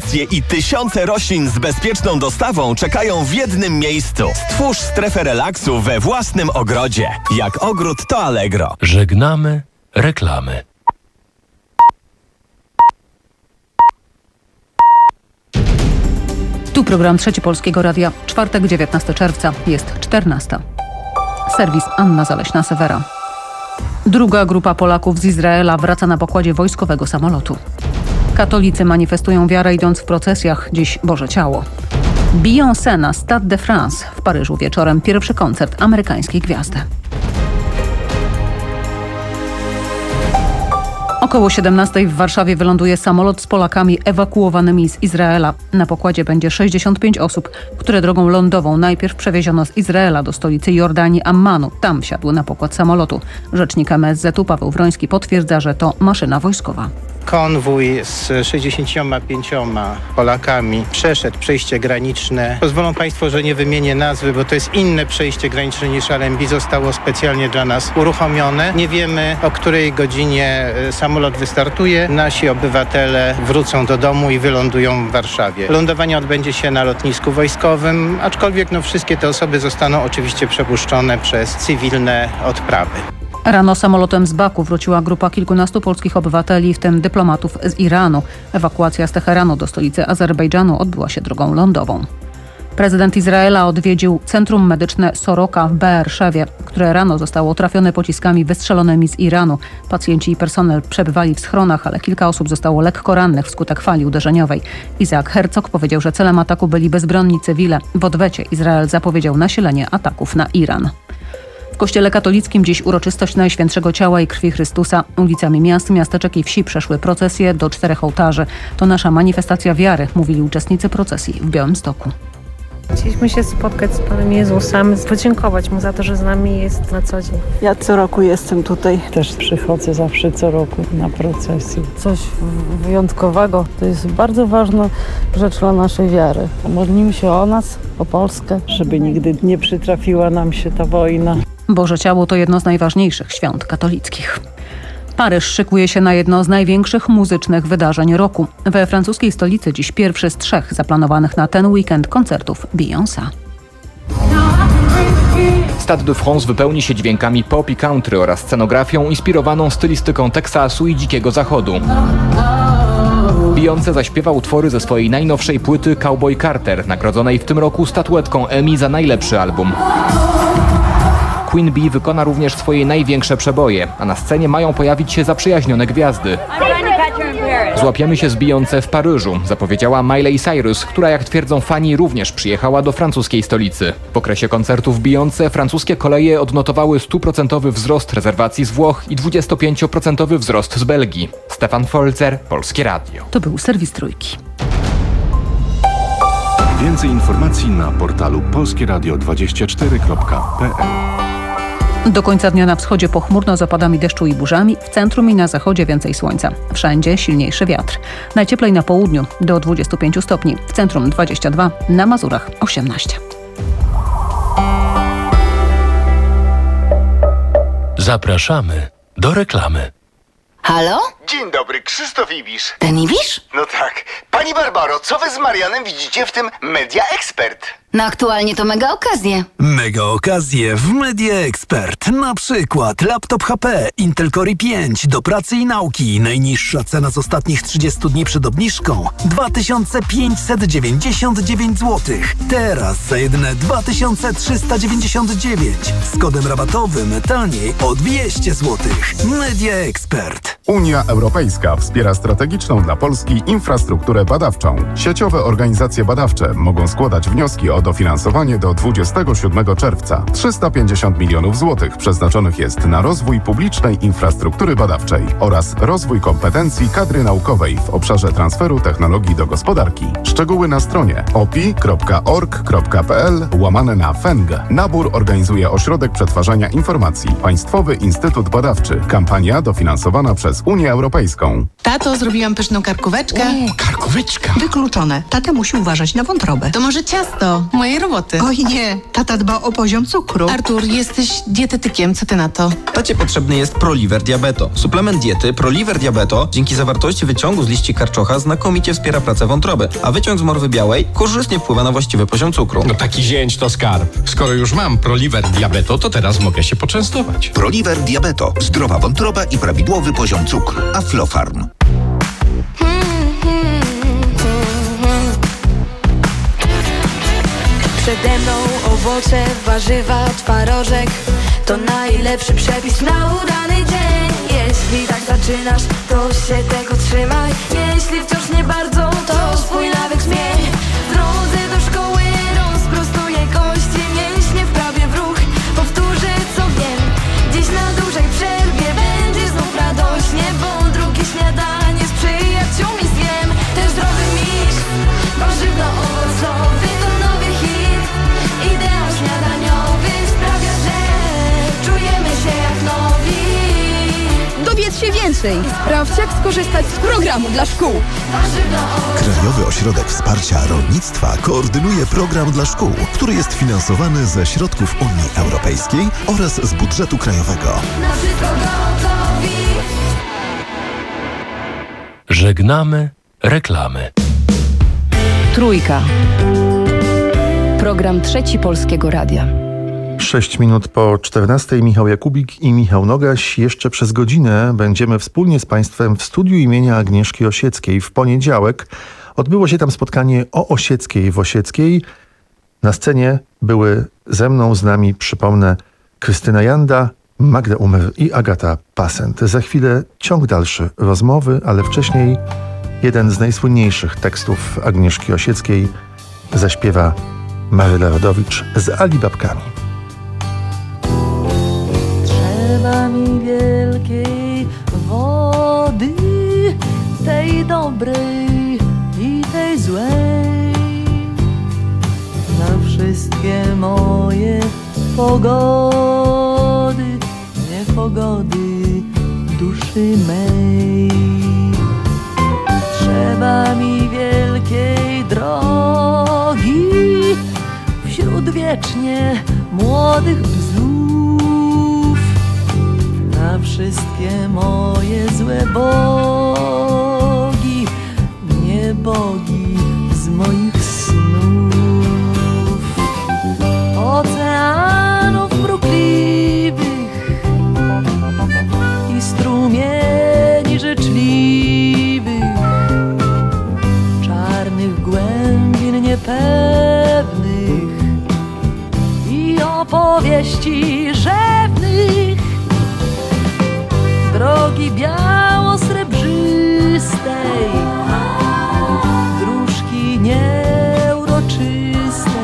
wakacje i tysiące roślin z bezpieczną dostawą czekają w jednym miejscu. Stwórz strefę relaksu we własnym ogrodzie. Jak ogród, to Allegro. Żegnamy reklamy. Tu program Trzeci Polskiego Radia. Czwartek, 19 czerwca, jest 14. Serwis Anna Zaleśna-Sewera. Druga grupa Polaków z Izraela wraca na pokładzie wojskowego samolotu. Katolicy manifestują wiarę, idąc w procesjach. Dziś Boże Ciało. Beyoncé na Stade de France w Paryżu wieczorem. Pierwszy koncert amerykańskiej gwiazdy. Około 17 w Warszawie wyląduje samolot z Polakami ewakuowanymi z Izraela. Na pokładzie będzie 65 osób, które drogą lądową najpierw przewieziono z Izraela do stolicy Jordanii Ammanu. Tam wsiadły na pokład samolotu. Rzecznik MSZ-u Paweł Wroński potwierdza, że to maszyna wojskowa. Konwój z 65 Polakami przeszedł przejście graniczne. Pozwolą Państwo, że nie wymienię nazwy, bo to jest inne przejście graniczne niż Allenby. Zostało specjalnie dla nas uruchomione. Nie wiemy, o której godzinie samolot wystartuje. Nasi obywatele wrócą do domu i wylądują w Warszawie. Lądowanie odbędzie się na lotnisku wojskowym, aczkolwiek wszystkie te osoby zostaną oczywiście przepuszczone przez cywilne odprawy. Rano samolotem z Baku wróciła grupa kilkunastu polskich obywateli, w tym dyplomatów z Iranu. Ewakuacja z Teheranu do stolicy Azerbejdżanu odbyła się drogą lądową. Prezydent Izraela odwiedził centrum medyczne Soroka w Beerszewie, które rano zostało trafione pociskami wystrzelonymi z Iranu. Pacjenci i personel przebywali w schronach, ale kilka osób zostało lekko rannych wskutek fali uderzeniowej. Isaac Herzog powiedział, że celem ataku byli bezbronni cywile. W odwecie Izrael zapowiedział nasilenie ataków na Iran. W kościele katolickim dziś uroczystość Najświętszego Ciała i Krwi Chrystusa. Ulicami miast, miasteczek i wsi przeszły procesje do 4 ołtarzy. To nasza manifestacja wiary, mówili uczestnicy procesji w Białymstoku. Chcieliśmy się spotkać z Panem Jezusem, podziękować Mu za to, że z nami jest na co dzień. Ja co roku jestem tutaj. Też przychodzę zawsze co roku na procesję. Coś wyjątkowego. To jest bardzo ważna rzecz dla naszej wiary. Modlimy się o nas, o Polskę, żeby nigdy nie przytrafiła nam się ta wojna. Boże Ciało to jedno z najważniejszych świąt katolickich. Paryż szykuje się na jedno z największych muzycznych wydarzeń roku. We francuskiej stolicy dziś pierwszy z 3 zaplanowanych na ten weekend koncertów Beyoncé. Stade de France wypełni się dźwiękami pop i country oraz scenografią inspirowaną stylistyką Teksasu i Dzikiego Zachodu. Beyoncé zaśpiewa utwory ze swojej najnowszej płyty Cowboy Carter, nagrodzonej w tym roku statuetką Emmy za najlepszy album. Queen Bee wykona również swoje największe przeboje, a na scenie mają pojawić się zaprzyjaźnione gwiazdy. Złapiemy się z Beyoncé w Paryżu, zapowiedziała Miley Cyrus, która, jak twierdzą fani, również przyjechała do francuskiej stolicy. W okresie koncertów Beyoncé francuskie koleje odnotowały 100% wzrost rezerwacji z Włoch i 25% wzrost z Belgii. Stefan Folzer, Polskie Radio. To był serwis Trójki. Więcej informacji na portalu polskieradio24.pl. Do końca dnia na wschodzie pochmurno z opadami deszczu i burzami, w centrum i na zachodzie więcej słońca. Wszędzie silniejszy wiatr. Najcieplej na południu do 25 stopni, w centrum 22, na Mazurach 18. Zapraszamy do reklamy. Halo? Dzień dobry, Krzysztof Ibisz. Ten Ibisz? No tak. Pani Barbaro, co wy z Marianem widzicie w tym Media Expert? No aktualnie to mega okazje. Mega okazje w Media Expert. Na przykład laptop HP Intel Core i5 do pracy i nauki. Najniższa cena z ostatnich 30 dni przed obniżką 2599 zł. Teraz za jedyne 2399. Z kodem rabatowym taniej o 200 zł. Media Expert. Unia Europejska wspiera strategiczną dla Polski infrastrukturę badawczą. Sieciowe organizacje badawcze mogą składać wnioski o dofinansowanie do 27 czerwca. 350 milionów złotych przeznaczonych jest na rozwój publicznej infrastruktury badawczej oraz rozwój kompetencji kadry naukowej w obszarze transferu technologii do gospodarki. Szczegóły na stronie opi.org.pl/FENG. Nabór organizuje Ośrodek Przetwarzania Informacji. Państwowy Instytut Badawczy. Kampania dofinansowana przez Unię Europejską. Tato, zrobiłam pyszną karkóweczkę. Karkóweczka. Wykluczone. Tata musi uważać na wątrobę. To może ciasto? mojej roboty. Oj nie, tata dba o poziom cukru. Artur, jesteś dietetykiem, co ty na to? Tacie potrzebny jest Proliver Diabeto. Suplement diety Proliver Diabeto dzięki zawartości wyciągu z liści karczocha znakomicie wspiera pracę wątroby, a wyciąg z morwy białej korzystnie wpływa na właściwy poziom cukru. No taki zięć to skarb. Skoro już mam Proliver Diabeto, to teraz mogę się poczęstować. Proliver Diabeto. Zdrowa wątroba i prawidłowy poziom cukru. Aflofarm. Przede mną owoce, warzywa, twarożek. To najlepszy przepis na udany dzień. Jeśli tak zaczynasz, to się tego trzymaj. Jeśli wciąż nie bardzo, to swój nawyk zmień. W drodze do szkoły rozprostuję kości, mięśnie wprawię w ruch, powtórzę co wiem. Dziś na dużej przerwie będzie znów radośnie, bo drugie śniadanie z przyjaciółmi zjem. Ten zdrowy miś, warzywno-owocowy to nowy hit. Ideał śniadaniowy sprawia, że czujemy się jak nowi. Dowiedz się więcej i sprawdź, jak skorzystać z programu dla szkół. Krajowy Ośrodek Wsparcia Rolnictwa koordynuje program dla szkół, który jest finansowany ze środków Unii Europejskiej oraz z budżetu krajowego. Żegnamy reklamy. Trójka. Program Trzeci Polskiego Radia. 6 minut po 14. Michał Jakubik i Michał Nogaś. Jeszcze przez godzinę będziemy wspólnie z Państwem w studiu imienia Agnieszki Osieckiej. W poniedziałek odbyło się tam spotkanie o Osieckiej w Osieckiej. Na scenie były ze mną, z nami, przypomnę, Krystyna Janda, Magda Umer i Agata Pasent. Za chwilę ciąg dalszy rozmowy, ale wcześniej jeden z najsłynniejszych tekstów Agnieszki Osieckiej zaśpiewa Maryla Rodowicz z Alibabkami. Trzeba mi wielkiej wody, tej dobrej i tej złej, na wszystkie moje pogody, niepogody duszy mej. Trzeba mi wielkiej drogi wśród wiecznie młodych bzów, na wszystkie moje złe bogi, nie bogi z moich snów. Oceanów mrukliwych i strumieni życzliwych, czarnych głębin niepewnych i opowieści rzewnych, drogi biało-srebrzystej, dróżki nieuroczystej,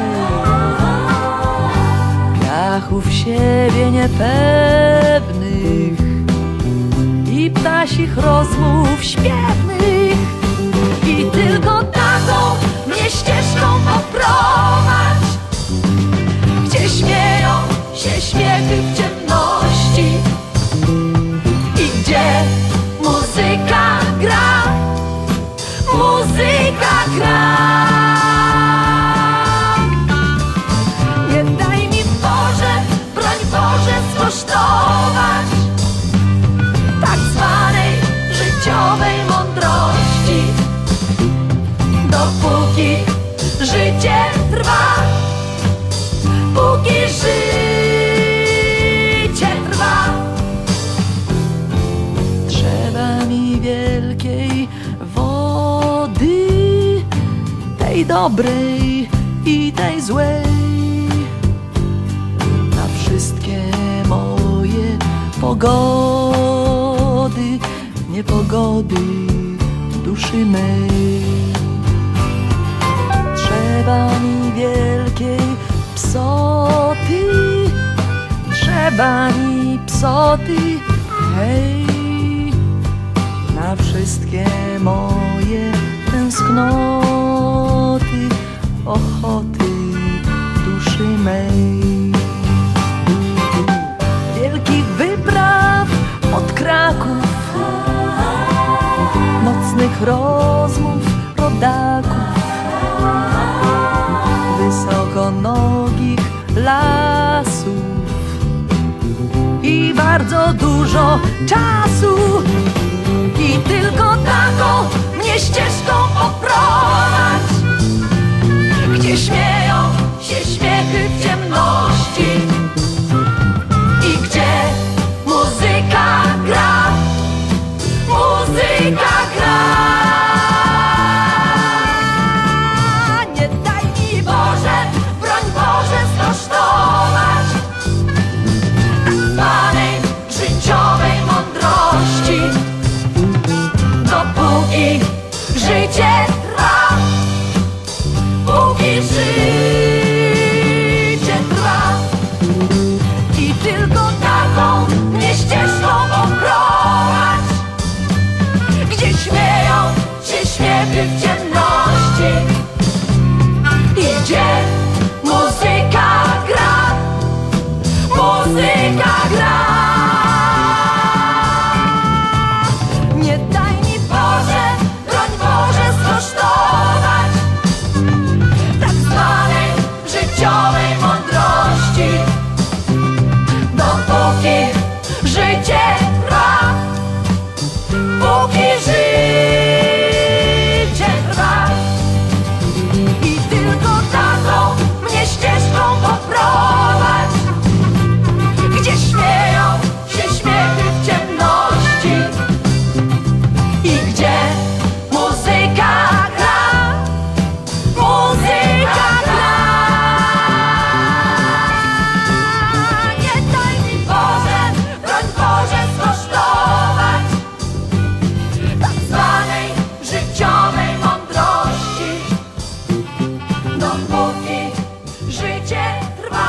piachów siebie niepewnych i ptasich rozmów śpiewnych. I tylko taką mnie ścieżką poprowadź, gdzie śmieją się śmiechy w ciemności i gdzie muzyka gra, muzyka gra. Nie daj mi Boże, broń Boże, skosztować tak zwanej życiowej mądrości, dopóki życie trwa, póki życie trwa. Trzeba mi wielkiej wody, tej dobrej i tej złej, na wszystkie moje pogody, niepogody duszy mej. Trzeba mi wielkiej psoty, trzeba mi psoty, hej, na wszystkie moje tęsknoty, ochoty duszy mej. Wielkich wypraw od Kraków, nocnych rozmów rodaków, wysoko lasów i bardzo dużo czasu. I tylko taką mnie ścieżką poprowadź, gdzie śmieją się śmiechy w ciemności i gdzie muzyka gra, muzyka gra. Nie daj mi Boże, broń Boże skosztować tak zwanej życiowej mądrości, dopóki życie trwa, póki życie trwa. I tylko taką mnie ścieżką poprowadź, gdzie śmieją się śmiechy w ciemności i gdzie muzyka gra, muzyka gra. Nie daj mi Boże, broń Boże skosztować tak zwanej życiowej mądrości, dopóki życie trwa, póki życie trwa. I tylko taką mnie ścieżką poprowadź, gdzie śmieją się śmiechy w ciemności i gdzie muzyka gra, muzyka gra. Nie daj mi Boże, broń Boże skosztować tak zwanej życiowej mądrości, dopóki życie trwa,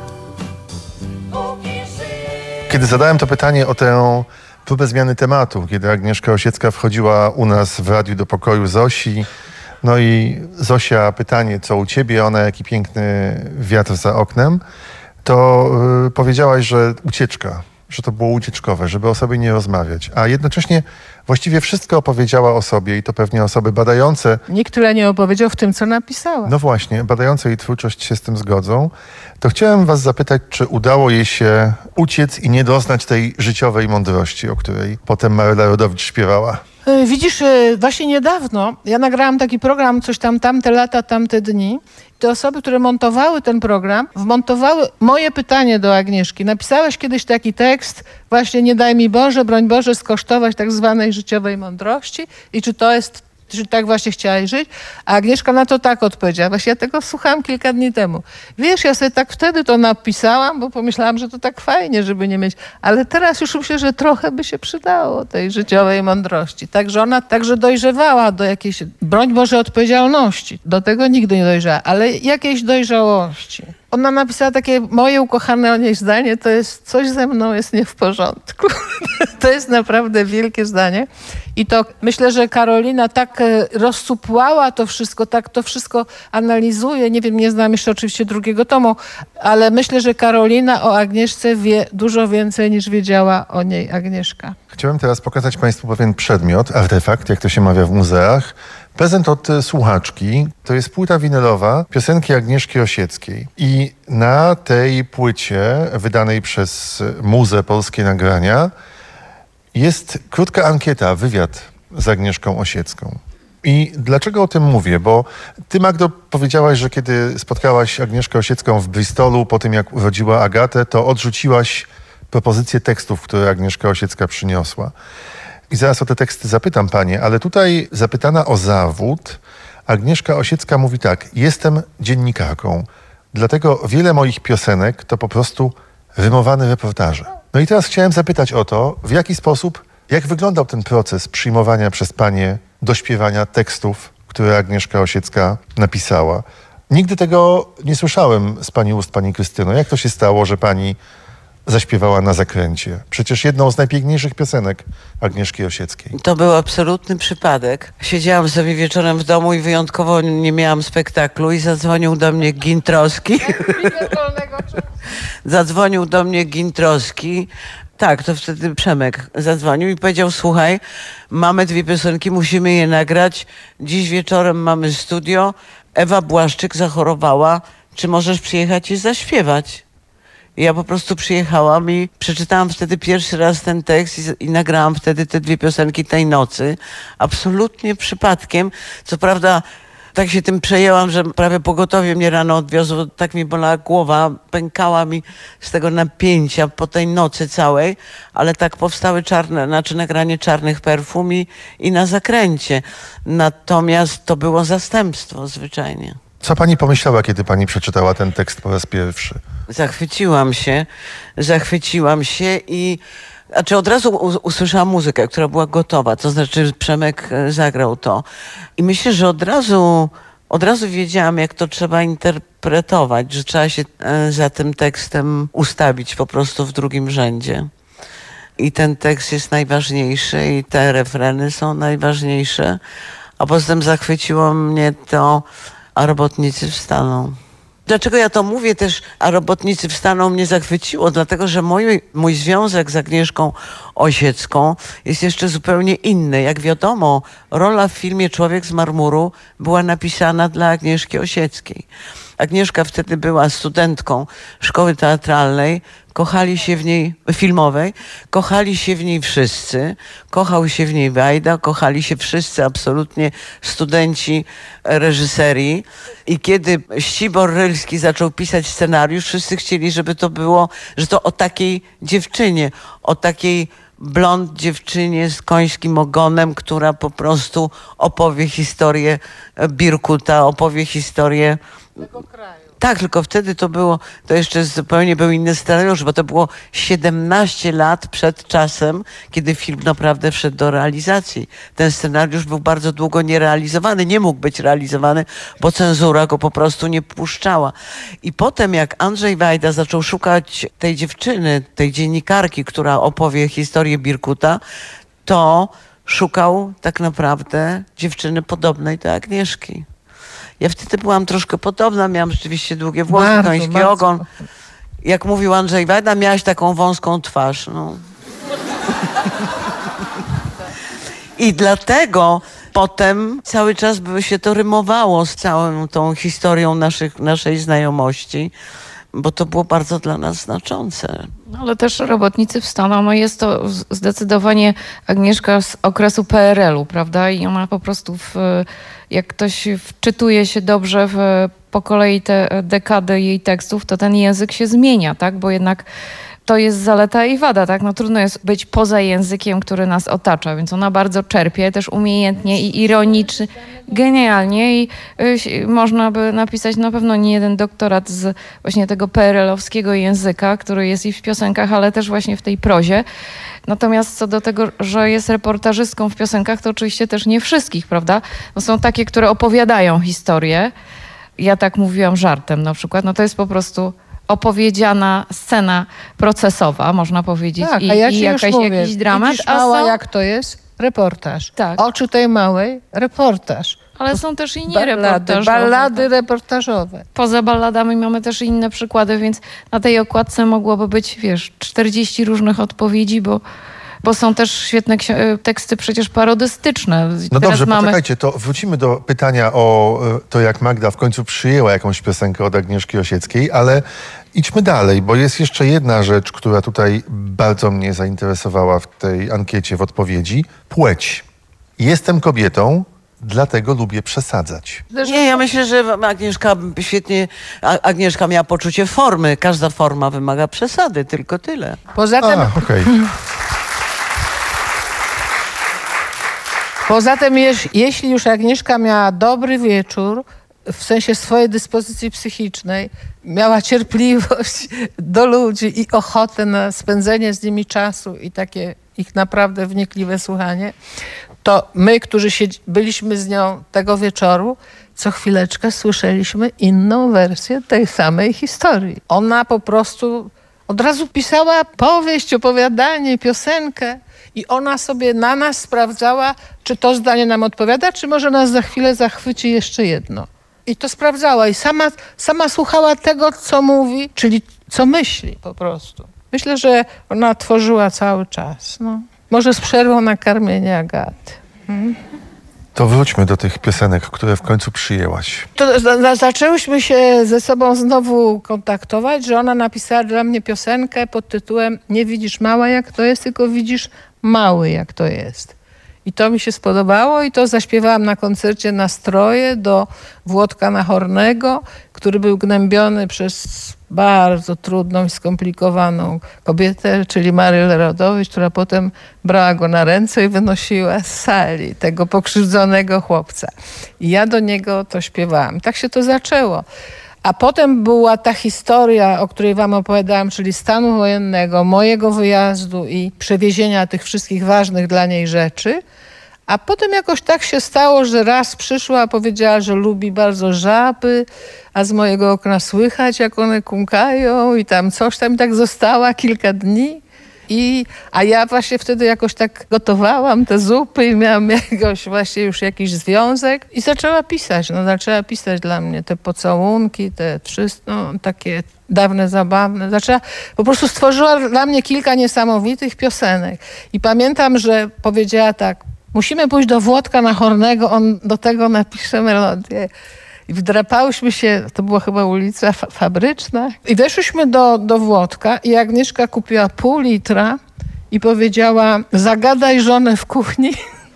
póki życie. Kiedy zadałem to pytanie o tę próbę zmiany tematu, kiedy Agnieszka Osiecka wchodziła u nas w radiu do pokoju Zosi, no i Zosia pytanie, co u ciebie, ona jaki piękny wiatr za oknem, to powiedziałaś, że ucieczka, że to było ucieczkowe, żeby o sobie nie rozmawiać, a jednocześnie właściwie wszystko opowiedziała o sobie i to pewnie osoby badające. Nikt tyle nie opowiedział w tym, co napisała. No właśnie, badające jej twórczość się z tym zgodzą. To chciałem was zapytać, czy udało jej się uciec i nie doznać tej życiowej mądrości, o której potem Maryla Rodowicz śpiewała? Widzisz, właśnie niedawno ja nagrałam taki program, coś tam, tamte lata, tamte dni. Te osoby, które montowały ten program, wmontowały moje pytanie do Agnieszki. Napisałeś kiedyś taki tekst, właśnie nie daj mi Boże, broń Boże skosztować tak zwanej życiowej mądrości i czy to jest, czy tak właśnie chciałaś żyć? A Agnieszka na to tak odpowiedziała. Właśnie ja tego słuchałam kilka dni temu. Wiesz, ja sobie tak wtedy to napisałam, bo pomyślałam, że to tak fajnie, żeby nie mieć. Ale teraz już myślę, że trochę by się przydało tej życiowej mądrości. Także ona także dojrzewała do jakiejś, broń Boże, odpowiedzialności. Do tego nigdy nie dojrzała, ale jakiejś dojrzałości. Ona napisała takie moje ukochane o niej zdanie, to jest coś ze mną jest nie w porządku. To jest naprawdę wielkie zdanie. I to myślę, że Karolina tak rozsupłała to wszystko, tak to wszystko analizuje. Nie wiem, nie znam jeszcze oczywiście drugiego tomu, ale myślę, że Karolina o Agnieszce wie dużo więcej niż wiedziała o niej Agnieszka. Chciałem teraz pokazać państwu pewien przedmiot, artefakt, jak to się mawia w muzeach. Prezent od słuchaczki. To jest płyta winylowa piosenki Agnieszki Osieckiej. I na tej płycie, wydanej przez Muzę Polskie Nagrania, jest krótka ankieta, wywiad z Agnieszką Osiecką. I dlaczego o tym mówię? Bo ty, Magdo, powiedziałaś, że kiedy spotkałaś Agnieszkę Osiecką w Bristolu, po tym jak urodziła Agatę, to odrzuciłaś propozycję tekstów, które Agnieszka Osiecka przyniosła. I zaraz o te teksty zapytam panie, ale tutaj zapytana o zawód, Agnieszka Osiecka mówi tak: jestem dziennikarką, dlatego wiele moich piosenek to po prostu rymowane reportaże. No i teraz chciałem zapytać o to, w jaki sposób, jak wyglądał ten proces przyjmowania przez panie do śpiewania tekstów, które Agnieszka Osiecka napisała. Nigdy tego nie słyszałem z pani ust, pani Krystyno. Jak to się stało, że pani zaśpiewała Na zakręcie? Przecież jedną z najpiękniejszych piosenek Agnieszki Osieckiej. To był absolutny przypadek. Siedziałam sobie wieczorem w domu i wyjątkowo nie miałam spektaklu i zadzwonił do mnie Gintrowski. Zadzwonił do mnie Gintrowski. Tak, to wtedy Przemek zadzwonił i powiedział: słuchaj, mamy 2 piosenki, musimy je nagrać. Dziś wieczorem mamy studio. Ewa Błaszczyk zachorowała. czy możesz przyjechać i zaśpiewać? I ja po prostu przyjechałam i przeczytałam wtedy pierwszy raz ten tekst i nagrałam wtedy te 2 piosenki tej nocy. Absolutnie przypadkiem. Co prawda tak się tym przejęłam, że prawie pogotowie mnie rano odwiozło, tak mi bolała głowa, pękała mi z tego napięcia po tej nocy całej, ale tak powstały nagranie Czarnych Perfum i Na zakręcie. Natomiast to było zastępstwo zwyczajnie. Co pani pomyślała, kiedy pani przeczytała ten tekst po raz pierwszy? Zachwyciłam się i od razu usłyszałam muzykę, która była gotowa, to znaczy Przemek zagrał to. I myślę, że od razu wiedziałam, jak to trzeba interpretować, że trzeba się za tym tekstem ustawić po prostu w drugim rzędzie. I ten tekst jest najważniejszy i te refreny są najważniejsze, a poza tym zachwyciło mnie to A robotnicy wstaną. Dlaczego ja to mówię też, a robotnicy wstaną, mnie zachwyciło? Dlatego, że mój związek z Agnieszką Osiecką jest jeszcze zupełnie inny. Jak wiadomo, rola w filmie Człowiek z marmuru była napisana dla Agnieszki Osieckiej. Agnieszka wtedy była studentką szkoły teatralnej, kochali się w niej wszyscy, kochał się w niej Wajda, kochali się wszyscy absolutnie studenci reżyserii i kiedy Ścibor Rylski zaczął pisać scenariusz, wszyscy chcieli, żeby to było, że to o takiej dziewczynie, o takiej blond dziewczynie z końskim ogonem, która po prostu opowie historię Birkuta, opowie historię tego kraju. Tak, tylko wtedy to jeszcze zupełnie był inny scenariusz, bo to było 17 lat przed czasem, kiedy film naprawdę wszedł do realizacji. Ten scenariusz był bardzo długo nierealizowany, nie mógł być realizowany, bo cenzura go po prostu nie puszczała. I potem jak Andrzej Wajda zaczął szukać tej dziewczyny, tej dziennikarki, która opowie historię Birkuta, to szukał tak naprawdę dziewczyny podobnej do Agnieszki. Ja wtedy byłam troszkę podobna, miałam rzeczywiście długie włosy, koński ogon. Jak mówił Andrzej Wajda, miałaś taką wąską twarz. No. I dlatego potem cały czas by się to rymowało z całą tą historią naszej znajomości, bo to było bardzo dla nas znaczące. Ale też robotnicy wstaną, no jest to zdecydowanie Agnieszka z okresu PRL-u, prawda? I ona po prostu, jak ktoś wczytuje się dobrze po kolei te dekady jej tekstów, to ten język się zmienia, tak? Bo jednak to jest zaleta i wada, tak? No trudno jest być poza językiem, który nas otacza, więc ona bardzo czerpie, też umiejętnie i ironicznie, genialnie i można by napisać na pewno nie jeden doktorat z właśnie tego PRL-owskiego języka, który jest i w piosenkach, ale też właśnie w tej prozie. Natomiast co do tego, że jest reportażystką w piosenkach, to oczywiście też nie wszystkich, prawda? Bo są takie, które opowiadają historię. Ja tak mówiłam żartem na przykład, no to jest po prostu opowiedziana scena procesowa, można powiedzieć, tak, i jakiś dramat. Widzisz, mała, jak to jest? Reportaż. Tak. Oczy tej małej, reportaż. Ale są też i niereportażowe. Ballady reportażowe. Poza balladami mamy też inne przykłady, więc na tej okładce mogłoby być, 40 różnych odpowiedzi, bo są też świetne teksty przecież parodystyczne. No teraz dobrze, poczekajcie, to wrócimy do pytania o to, jak Magda w końcu przyjęła jakąś piosenkę od Agnieszki Osieckiej, ale idźmy dalej, bo jest jeszcze jedna rzecz, która tutaj bardzo mnie zainteresowała w tej ankiecie, w odpowiedzi. Płeć. Jestem kobietą, dlatego lubię przesadzać. Nie, ja myślę, że Agnieszka miała poczucie formy. Każda forma wymaga przesady, tylko tyle. Poza tym... Poza tym, jeśli już Agnieszka miała dobry wieczór, w sensie swojej dyspozycji psychicznej, miała cierpliwość do ludzi i ochotę na spędzenie z nimi czasu i takie ich naprawdę wnikliwe słuchanie, to my, którzy byliśmy z nią tego wieczoru, co chwileczkę słyszeliśmy inną wersję tej samej historii. Ona po prostu od razu pisała powieść, opowiadanie, piosenkę i ona sobie na nas sprawdzała, czy to zdanie nam odpowiada, czy może nas za chwilę zachwyci jeszcze jedno. I to sprawdzała i sama słuchała tego, co mówi, czyli co myśli po prostu. Myślę, że ona tworzyła cały czas. No. Może z przerwą na karmienie Agaty. To wróćmy do tych piosenek, które w końcu przyjęłaś. To zaczęłyśmy się ze sobą znowu kontaktować, że ona napisała dla mnie piosenkę pod tytułem Nie widzisz mała jak to jest, tylko widzisz mały jak to jest. I to mi się spodobało i to zaśpiewałam na koncercie Nastroje do Włodka Nachornego, który był gnębiony przez bardzo trudną i skomplikowaną kobietę, czyli Maryl Rodowicz, która potem brała go na ręce i wynosiła z sali tego pokrzywdzonego chłopca. I ja do niego to śpiewałam. Tak się to zaczęło. A potem była ta historia, o której wam opowiadałam, czyli stanu wojennego, mojego wyjazdu i przewiezienia tych wszystkich ważnych dla niej rzeczy. A potem jakoś tak się stało, że raz przyszła, powiedziała, że lubi bardzo żaby, a z mojego okna słychać, jak one kumkają i tam coś tam. I tak została kilka dni. A ja właśnie wtedy jakoś tak gotowałam te zupy i miałam już jakiś związek i zaczęła pisać. Zaczęła pisać dla mnie te pocałunki, te wszystko, takie dawne, zabawne. Po prostu stworzyła dla mnie kilka niesamowitych piosenek. I pamiętam, że powiedziała tak: musimy pójść do Włodka Nachornego, on do tego napisze melodię. I wdrapałyśmy się, to była chyba ulica Fabryczna, i weszłyśmy do Włodka i Agnieszka kupiła pół litra i powiedziała: zagadaj żonę w kuchni.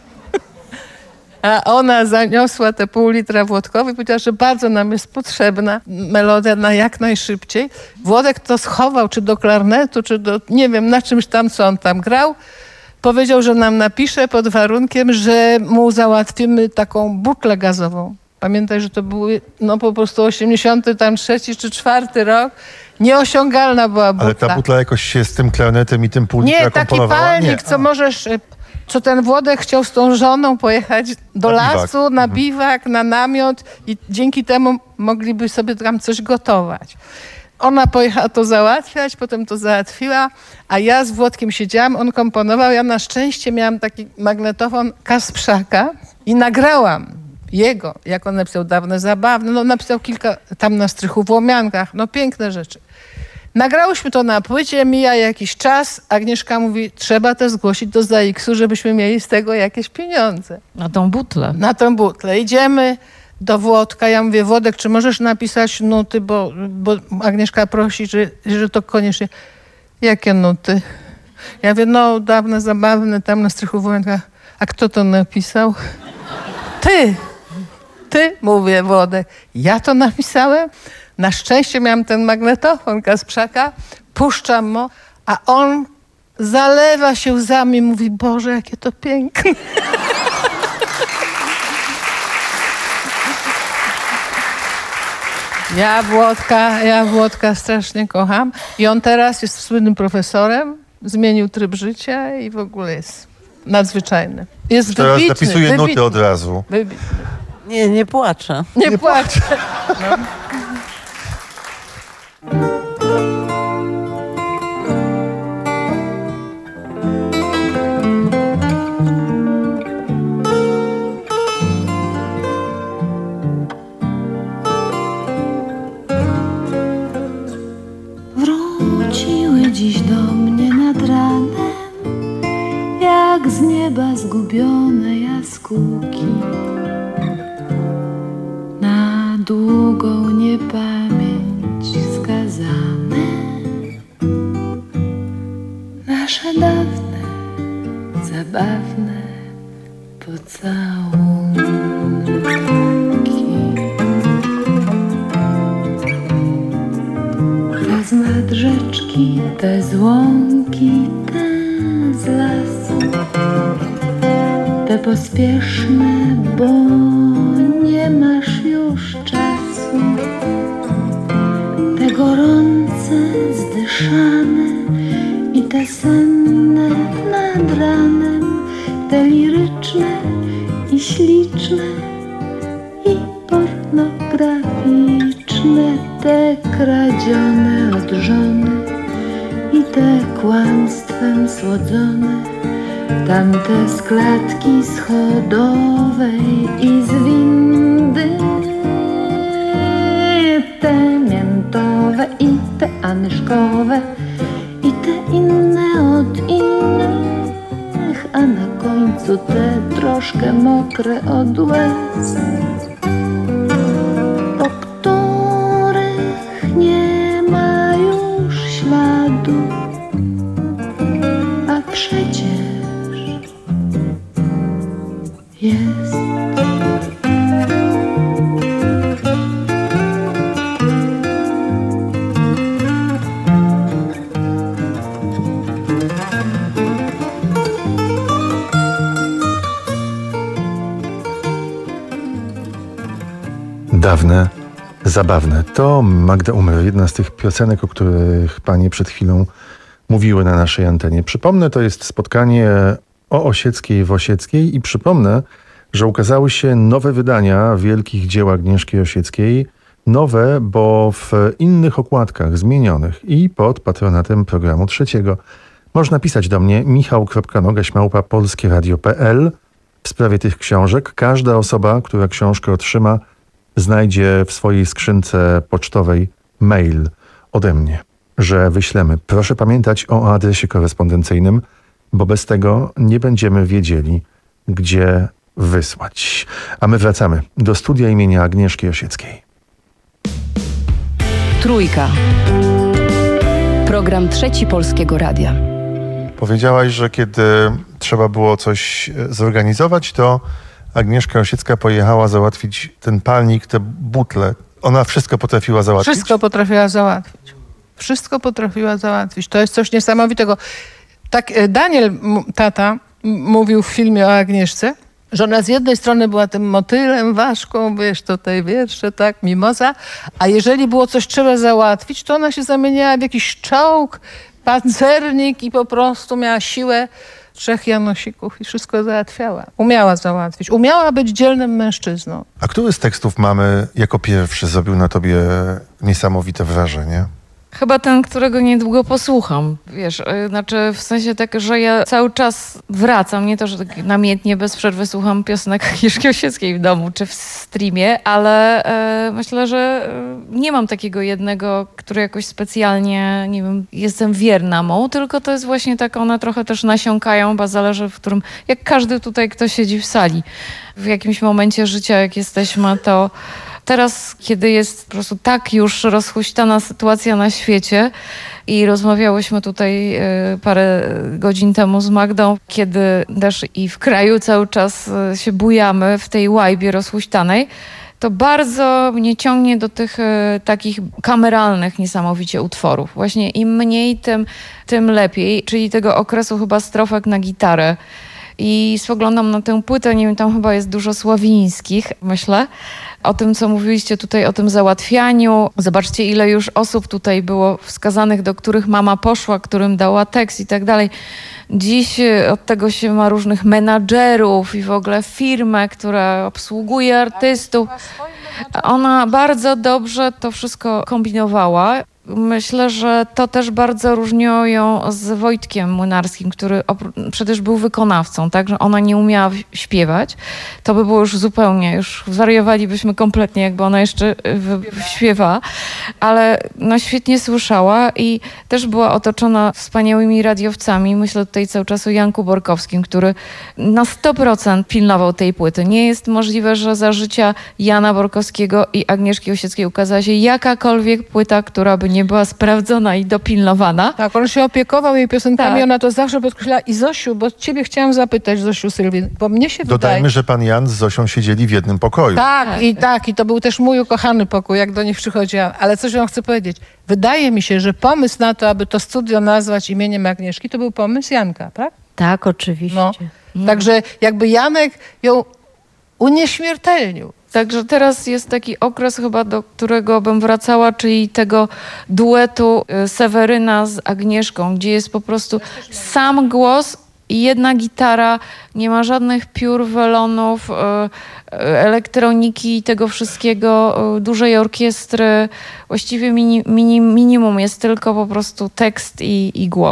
A ona zaniosła te pół litra Włodkowi i powiedziała, że bardzo nam jest potrzebna melodia na jak najszybciej. Włodek to schował, czy do klarnetu, czy do, nie wiem, na czymś tam, co on tam grał. Powiedział, że nam napisze pod warunkiem, że mu załatwimy taką butlę gazową. Pamiętaj, że to były po prostu 83 czy 4 rok. Nieosiągalna była butla. Ale ta butla jakoś się z tym klarnetem i tym pół litra Nie, taki komponowała? palnik, co ten Włodek chciał z tą żoną pojechać do lasu, na biwak, na namiot i dzięki temu mogliby sobie tam coś gotować. Ona pojechała to załatwiać, potem to załatwiła, a ja z Włodkiem siedziałam, on komponował. Ja na szczęście miałam taki magnetofon Kasprzaka i nagrałam jego, jak on napisał Dawne Zabawne. Napisał kilka tam na strychu w Łomiankach, piękne rzeczy. Nagrałyśmy to na płycie, mija jakiś czas. Agnieszka mówi, trzeba to zgłosić do ZAX-u, żebyśmy mieli z tego jakieś pieniądze. Na tą butlę. Na tą butlę. Idziemy do Włodka. Ja mówię, Włodek, czy możesz napisać nuty, bo Agnieszka prosi, że to koniecznie. Jakie nuty? Ja mówię, Dawne Zabawne, tam na strychu w Łomiankach. A kto to napisał? Ty, mówię, Włodek. Ja to napisałem? Na szczęście miałam ten magnetofon Kasprzaka, puszczam mu, a on zalewa się łzami, mówi, Boże, jakie to piękne. Ja Włodka strasznie kocham i on teraz jest słynnym profesorem, zmienił tryb życia i w ogóle jest nadzwyczajny. Jest teraz wybitny. zapisuję nuty od razu. Nie płaczę. Nie płaczę. Wróciły dziś do mnie nad ranem, jak z nieba zgubione jaskółki, na długą niepamięć skazane. Nasze dawne, zabawne pocałunki. Te z nad rzeczki, te z łąki, te z lasu, te pospieszne, bo nie masz już czasu. Te gorące, zdyszane i te senne nad ranem, te liryczne i śliczne i pornograficzne, te kradzione od żony i te kłamstwem słodzone, tamte z klatki schodowej i z windy, te miętowe i te anyszkowe i te inne od innych, a na końcu te troszkę troszkę mokre od łez, po których nie ma już śladu, a przecież jest. Dawne, zabawne. To Magda Umer, jedna z tych piosenek, o których panie przed chwilą mówiły na naszej antenie. Przypomnę, to jest spotkanie o Osieckiej w Osieckiej i przypomnę, że ukazały się nowe wydania wielkich dzieł Agnieszki Osieckiej. Nowe, bo w innych okładkach, zmienionych i pod patronatem programu Trzeciego. Można pisać do mnie michał.nogaś@polskieradio.pl w sprawie tych książek. Każda osoba, która książkę otrzyma, znajdzie w swojej skrzynce pocztowej mail ode mnie, że wyślemy. Proszę pamiętać o adresie korespondencyjnym, bo bez tego nie będziemy wiedzieli, gdzie wysłać. A my wracamy do studia imienia Agnieszki Osieckiej. Trójka. Program Trzeci Polskiego Radia. Powiedziałaś, że kiedy trzeba było coś zorganizować, to Agnieszka Osiecka pojechała załatwić ten palnik, te butle. Ona wszystko potrafiła załatwić? Wszystko potrafiła załatwić. Wszystko potrafiła załatwić. To jest coś niesamowitego. Tak Daniel, tata, mówił w filmie o Agnieszce, że ona z jednej strony była tym motylem, ważką, wiesz, tutaj wiersze, tak, mimoza, a jeżeli było coś trzeba załatwić, to ona się zamieniała w jakiś czołg, pancernik i po prostu miała siłę 3 Janosików i wszystko załatwiała. Umiała załatwić. Umiała być dzielnym mężczyzną. A który z tekstów mamy jako pierwszy zrobił na tobie niesamowite wrażenie? Chyba ten, którego niedługo posłucham. Wiesz, znaczy w sensie tak, że ja cały czas wracam, nie to, że tak namiętnie, bez przerwy słucham piosenek Agnieszki Osieckiej w domu czy w streamie, ale myślę, że nie mam takiego jednego, który jakoś specjalnie, nie wiem, jestem wierna mu, tylko to jest właśnie tak, one trochę też nasiąkają, bo zależy w którym, jak każdy tutaj, kto siedzi w sali, w jakimś momencie życia, jak jesteśmy, to teraz, kiedy jest po prostu tak już rozhuśtana sytuacja na świecie i rozmawiałyśmy tutaj parę godzin temu z Magdą, kiedy też i w kraju cały czas się bujamy w tej łajbie rozhuśtanej, to bardzo mnie ciągnie do tych takich kameralnych niesamowicie utworów. Właśnie im mniej, tym lepiej, czyli tego okresu chyba strofek na gitarę. I spoglądam na tę płytę, nie wiem, tam chyba jest dużo sławińskich, myślę. O tym, co mówiliście tutaj, o tym załatwianiu. Zobaczcie, ile już osób tutaj było wskazanych, do których mama poszła, którym dała tekst i tak dalej. Dziś od tego się ma różnych menadżerów i w ogóle firmę, która obsługuje artystów. Ona bardzo dobrze to wszystko kombinowała. Myślę, że to też bardzo różniło ją z Wojtkiem Młynarskim, który przecież był wykonawcą, tak, że ona nie umiała śpiewać. To by było już zupełnie, już zwariowalibyśmy kompletnie, jakby ona jeszcze śpiewała, ale no świetnie słyszała i też była otoczona wspaniałymi radiowcami. Myślę tutaj cały czas o Janku Borkowskim, który na 100% pilnował tej płyty. Nie jest możliwe, że za życia Jana Borkowskiego i Agnieszki Osieckiej ukazała się jakakolwiek płyta, która by nie była sprawdzona i dopilnowana. Tak, on się opiekował jej piosenkami, Tak. ona to zawsze podkreślała. I Zosiu, bo ciebie chciałam zapytać, Zosiu Sylwin, bo mnie się Dodajmy, wydaje... że pan Jan z Zosią siedzieli w jednym pokoju. Tak, i to był też mój ukochany pokój, jak do nich przychodziłam. Ale coś wam chcę powiedzieć. Wydaje mi się, że pomysł na to, aby to studio nazwać imieniem Agnieszki, to był pomysł Janka, tak? Tak, oczywiście. No. Także jakby Janek ją unieśmiertelnił. Także teraz jest taki okres chyba, do którego bym wracała, czyli tego duetu Seweryna z Agnieszką, gdzie jest po prostu sam głos i jedna gitara, nie ma żadnych piór, welonów, elektroniki i tego wszystkiego, dużej orkiestry. Właściwie minimum jest tylko po prostu tekst i głos.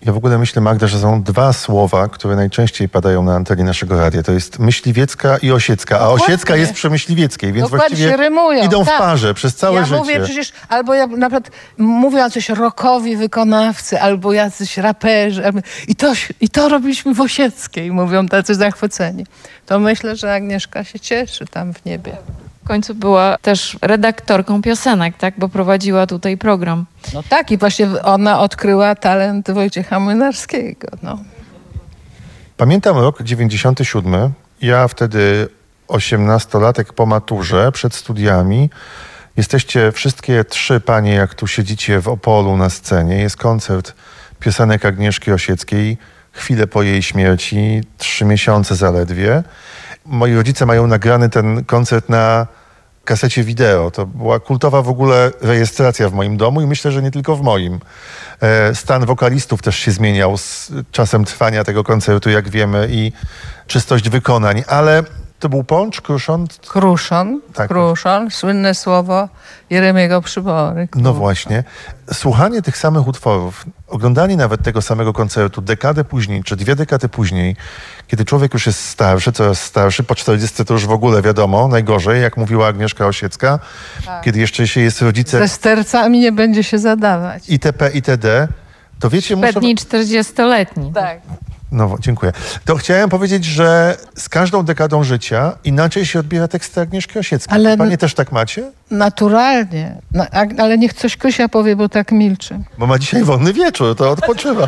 Ja w ogóle myślę, Magda, że są dwa słowa, które najczęściej padają na antenie naszego radia. To jest myśliwiecka i osiecka, a osiecka jest przy myśliwieckiej, więc Dokładnie właściwie się rymują, idą w tak. parze przez całe życie. Ja mówię przecież, albo ja na przykład mówią coś rockowi wykonawcy, albo jacyś raperzy. I to robiliśmy w Osieckiej, mówią tacy zachwyceni. To myślę, że Agnieszka się cieszy tam w niebie. W końcu była też redaktorką piosenek, tak? Bo prowadziła tutaj program. No tak, i właśnie ona odkryła talent Wojciecha Młynarskiego. No. Pamiętam rok 97. Ja wtedy 18-latek po maturze, przed studiami. Jesteście wszystkie trzy panie, jak tu siedzicie w Opolu na scenie. Jest koncert piosenek Agnieszki Osieckiej. Chwilę po jej śmierci, 3 miesiące zaledwie. Moi rodzice mają nagrany ten koncert na kasecie wideo. To była kultowa w ogóle rejestracja w moim domu i myślę, że nie tylko w moim. Stan wokalistów też się zmieniał z czasem trwania tego koncertu, jak wiemy, i czystość wykonań, ale to był Poncz, Kruszon? Kruszon, tak. Kruszon, słynne słowo Jeremiego Przybory. No właśnie. Słuchanie tych samych utworów, oglądanie nawet tego samego koncertu dekadę później, czy 2 dekady później, kiedy człowiek już jest starszy, coraz starszy, po 40 to już w ogóle wiadomo, najgorzej, jak mówiła Agnieszka Osiecka, Tak. kiedy jeszcze się jest rodzicem Ze stercami nie będzie się zadawać. itp. itd., to wiecie, muszę... Petni 40-letni. Tak. No, dziękuję. To chciałem powiedzieć, że z każdą dekadą życia inaczej się odbiera teksty Agnieszki Osieckiej. Ale- Panie też tak macie? Naturalnie. Ale niech coś Krysia powie, bo tak milczy. Bo ma dzisiaj wolny wieczór, to odpoczywa.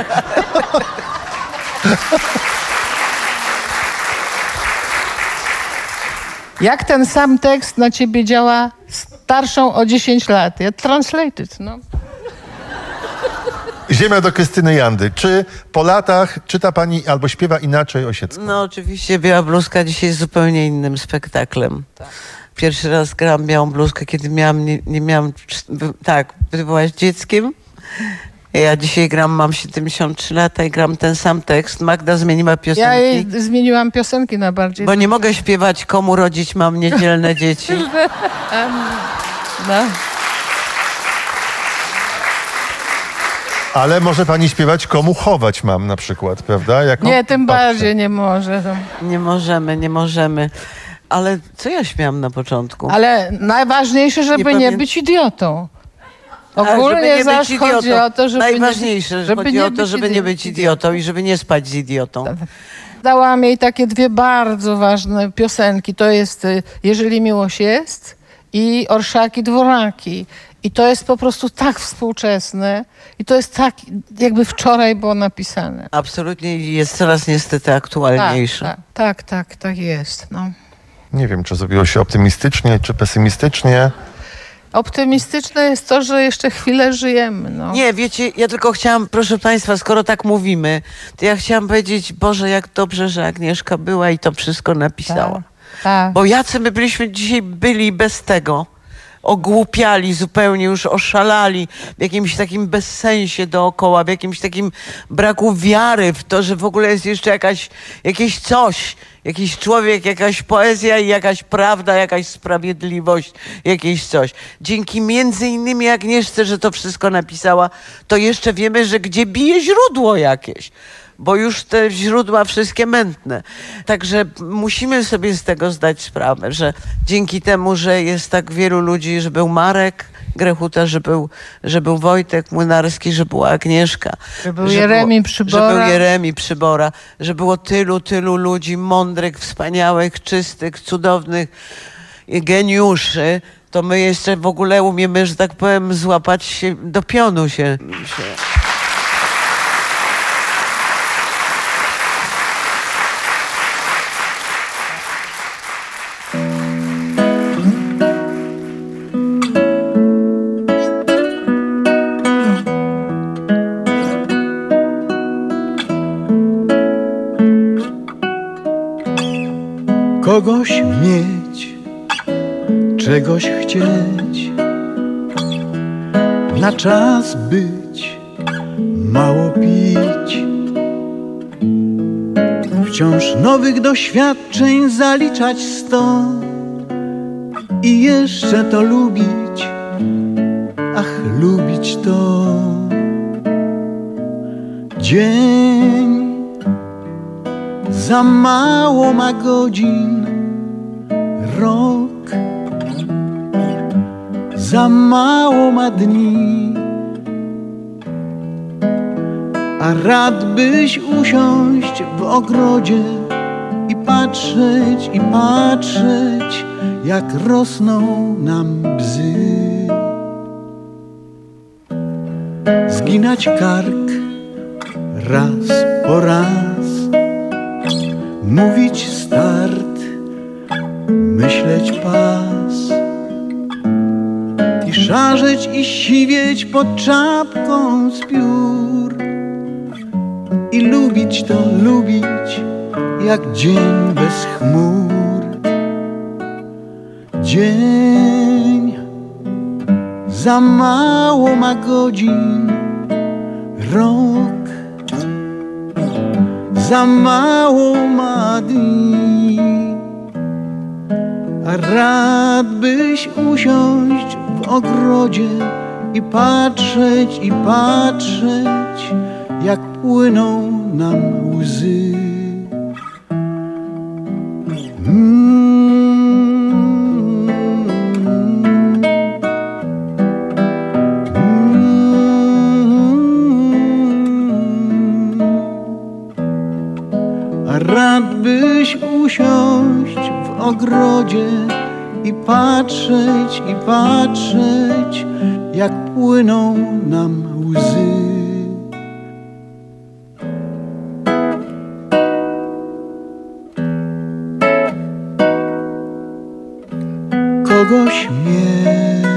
Jak ten sam tekst na ciebie działa starszą o 10 lat? Ja translated, no. Ziemia do Krystyny Jandy. Czy po latach czyta pani albo śpiewa inaczej Osiecką? No oczywiście Biała Bluzka dzisiaj jest zupełnie innym spektaklem. Pierwszy raz grałam Białą Bluzkę, kiedy nie miałam... Tak, ty byłaś dzieckiem. Ja dzisiaj mam 73 lata i gram ten sam tekst. Magda zmieniła piosenki. Ja jej zmieniłam piosenki na bardziej... Bo nie mogę śpiewać Komu rodzić mam niedzielne dzieci. No. Ale może pani śpiewać Komu chować mam na przykład, prawda? Jako Nie, tym babcia. bardziej nie może. Nie możemy. Ale co ja śmiałam na początku? Ale najważniejsze, żeby nie być idiotą. Ogólnie zaś chodzi o to, żeby najważniejsze, żeby chodzi nie o to, być żeby nie być idiotą i żeby nie spać z idiotą. Dałam jej takie 2 bardzo ważne piosenki. To jest Jeżeli miłość jest i Orszaki Dworaki. I to jest po prostu tak współczesne i to jest tak, jakby wczoraj było napisane. Absolutnie jest coraz niestety aktualniejsze. Tak jest. No. Nie wiem, czy zrobiło się optymistycznie, czy pesymistycznie. Optymistyczne jest to, że jeszcze chwilę żyjemy. No. Nie, wiecie, ja tylko chciałam, proszę państwa, skoro tak mówimy, to ja chciałam powiedzieć, Boże, jak dobrze, że Agnieszka była i to wszystko napisała. Tak. Bo jacy my byli bez tego. Ogłupiali zupełnie, już oszalali w jakimś takim bezsensie dookoła, w jakimś takim braku wiary w to, że w ogóle jest jeszcze jakieś coś, jakiś człowiek, jakaś poezja i jakaś prawda, jakaś sprawiedliwość, jakieś coś. Dzięki między innymi Agnieszce, że to wszystko napisała, to jeszcze wiemy, że gdzie bije źródło jakieś. Bo już te źródła wszystkie mętne. Także musimy sobie z tego zdać sprawę, że dzięki temu, że jest tak wielu ludzi, że był Marek Grechuta, że był Wojtek Młynarski, że była Agnieszka. Że był Jeremi Przybora. Że był Jeremi Przybora. Że było tylu ludzi mądrych, wspaniałych, czystych, cudownych geniuszy. To my jeszcze w ogóle umiemy, że tak powiem, złapać się do pionu się. Kogoś mieć, czegoś chcieć, na czas być, mało pić, wciąż nowych doświadczeń zaliczać 100 i jeszcze to lubić, ach lubić to. Dzień za mało ma godzin, rok za mało ma dni, a rad byś usiąść w ogrodzie i patrzeć, jak rosną nam bzy. Zginać kark raz po raz, mówić start, myśleć pas i szarzeć i siwieć pod czapką z piór i lubić to lubić jak dzień bez chmur. Dzień za mało ma godzin, rok za mało ma dni, a rad byś usiąść w ogrodzie i patrzeć, jak płyną nam łzy. A rad byś usiąść w ogrodzie i patrzeć, jak płyną nam łzy. Kogoś mieć,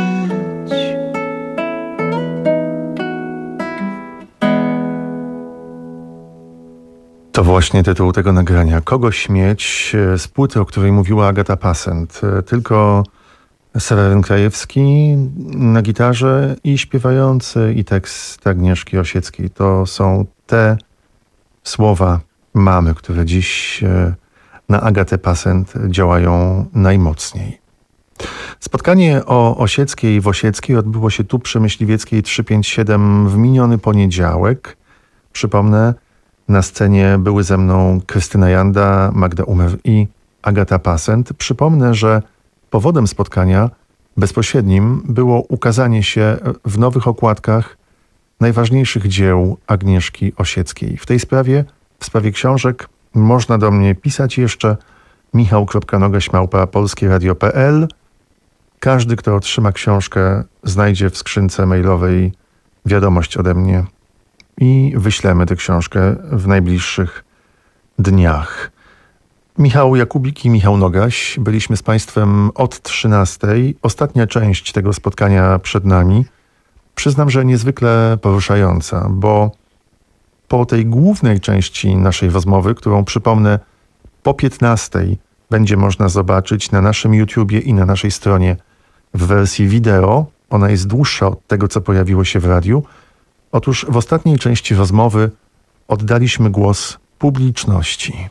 to właśnie tytuł tego nagrania. Kogoś mieć, z płyty, o której mówiła Agata Passent. Tylko Seweryn Krajewski na gitarze i śpiewający, i tekst Agnieszki Osieckiej. To są te słowa mamy, które dziś na Agatę Passent działają najmocniej. Spotkanie o Osieckiej w Osieckiej odbyło się tu przy Myśliwieckiej 357 w miniony poniedziałek. Przypomnę, na scenie były ze mną Krystyna Janda, Magda Umer i Agata Passent. Przypomnę, że powodem spotkania bezpośrednim było ukazanie się w nowych okładkach najważniejszych dzieł Agnieszki Osieckiej. W tej sprawie, w sprawie książek, można do mnie pisać jeszcze michał.nogaś@polskieradio.pl. Każdy, kto otrzyma książkę, znajdzie w skrzynce mailowej wiadomość ode mnie i wyślemy tę książkę w najbliższych dniach. Michał Jakubik i Michał Nogaś. Byliśmy z Państwem od 13:00. Ostatnia część tego spotkania przed nami. Przyznam, że niezwykle poruszająca, bo po tej głównej części naszej rozmowy, którą przypomnę po 15:00 będzie można zobaczyć na naszym YouTubie i na naszej stronie w wersji wideo. Ona jest dłuższa od tego, co pojawiło się w radiu. Otóż w ostatniej części rozmowy oddaliśmy głos publiczności.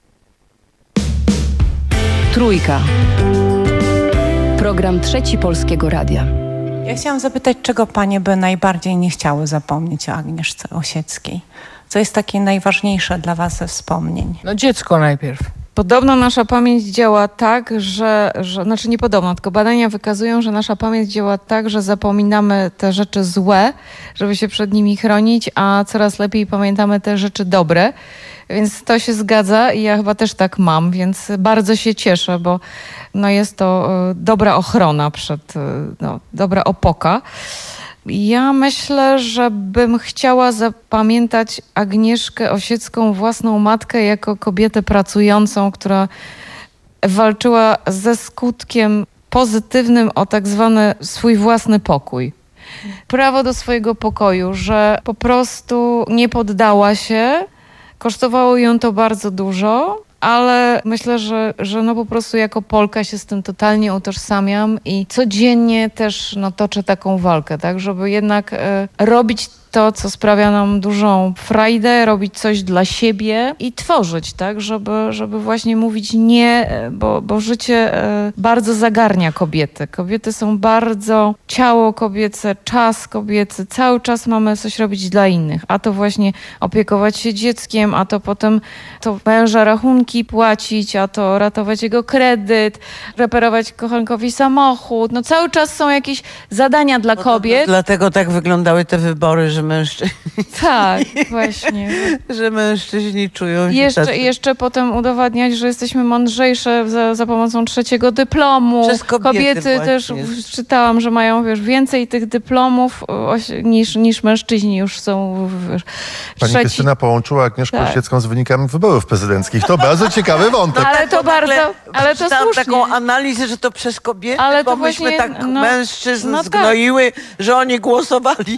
Trójka. Program Trzeci Polskiego Radia. Ja chciałam zapytać, czego panie by najbardziej nie chciały zapomnieć o Agnieszce Osieckiej? Co jest takie najważniejsze dla was ze wspomnień? No dziecko najpierw. Podobno nasza pamięć działa tak, znaczy nie podobno, tylko badania wykazują, że nasza pamięć działa tak, że zapominamy te rzeczy złe, żeby się przed nimi chronić, a coraz lepiej pamiętamy te rzeczy dobre. Więc to się zgadza i ja chyba też tak mam, więc bardzo się cieszę, bo no jest to dobra ochrona dobra opoka. Ja myślę, że bym chciała zapamiętać Agnieszkę Osiecką, własną matkę, jako kobietę pracującą, która walczyła ze skutkiem pozytywnym o tak zwany swój własny pokój. Prawo do swojego pokoju, że po prostu nie poddała się. Kosztowało ją to bardzo dużo, ale myślę, że no po prostu jako Polka się z tym totalnie utożsamiam i codziennie też toczę taką walkę, tak, żeby jednak robić to, co sprawia nam dużą frajdę, robić coś dla siebie i tworzyć, tak, żeby właśnie mówić nie, bo życie bardzo zagarnia kobiety. Kobiety są bardzo ciało kobiece, czas kobiecy, cały czas mamy coś robić dla innych, a to właśnie opiekować się dzieckiem, a to potem to męża rachunki płacić, a to ratować jego kredyt, reperować kochankowi samochód. No cały czas są jakieś zadania dla kobiet. Dlatego tak wyglądały te wybory, że mężczyźni... Tak, właśnie. Że mężczyźni czują się Jeszcze potem udowadniać, że jesteśmy mądrzejsze za pomocą 3. dyplomu. Przez kobiety też czytałam, że mają więcej tych dyplomów niż mężczyźni już są. Pani Krystyna połączyła Agnieszkę Osiecką z wynikami wyborów prezydenckich. To bardzo ciekawy wątek. Ale to słusznie. Taką analizę, że to przez kobiety, ale bo to myśmy właśnie, tak mężczyzn zgnoiły, że oni głosowali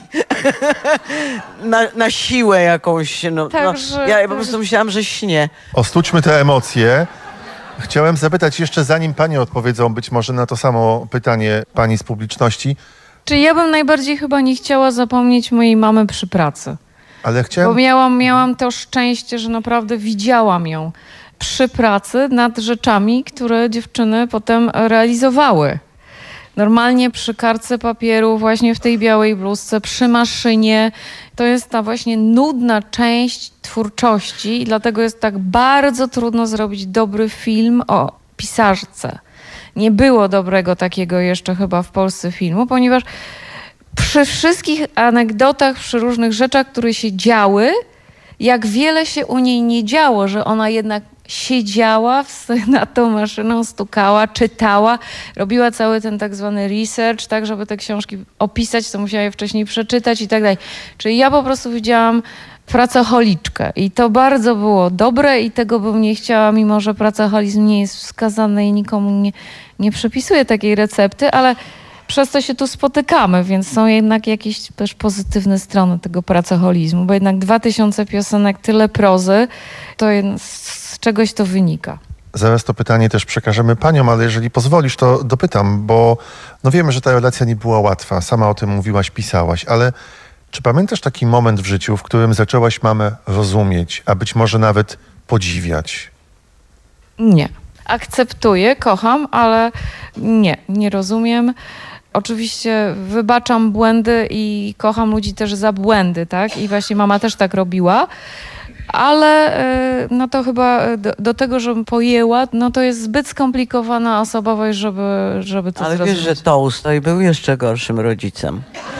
na siłę jakąś. Ja po prostu myślałam, że śnie. Ostudźmy te emocje. Chciałem zapytać jeszcze, zanim panie odpowiedzą być może na to samo pytanie pani z publiczności. Czy ja bym najbardziej chyba nie chciała zapomnieć mojej mamy przy pracy. Ale chciałem... Bo miałam to szczęście, że naprawdę widziałam ją przy pracy nad rzeczami, które dziewczyny potem realizowały. Normalnie przy kartce papieru, właśnie w tej białej bluzce, przy maszynie. To jest ta właśnie nudna część twórczości i dlatego jest tak bardzo trudno zrobić dobry film o pisarzce. Nie było dobrego takiego jeszcze chyba w Polsce filmu, ponieważ przy wszystkich anegdotach, przy różnych rzeczach, które się działy, jak wiele się u niej nie działo, że ona jednak siedziała nad tą maszyną, stukała, czytała, robiła cały ten tak zwany research, tak, żeby te książki opisać, to musiała je wcześniej przeczytać i tak dalej. Czyli ja po prostu widziałam pracocholiczkę i to bardzo było dobre i tego bym nie chciała, mimo że pracoholizm nie jest wskazany i nikomu nie przypisuje takiej recepty, ale przez to się tu spotykamy, więc są jednak jakieś też pozytywne strony tego pracoholizmu, bo jednak 2000 piosenek, tyle prozy, to z czegoś to wynika. Zaraz to pytanie też przekażemy paniom, ale jeżeli pozwolisz, to dopytam, bo wiemy, że ta relacja nie była łatwa. Sama o tym mówiłaś, pisałaś, ale czy pamiętasz taki moment w życiu, w którym zaczęłaś mamę rozumieć, a być może nawet podziwiać? Nie. Akceptuję, kocham, ale nie rozumiem. Oczywiście wybaczam błędy i kocham ludzi też za błędy, tak? I właśnie mama też tak robiła. Ale no to chyba do tego, żebym pojęła, no to jest zbyt skomplikowana osobowość, żeby to Ale zrozumieć. wiesz, że Tolstoj był jeszcze gorszym rodzicem.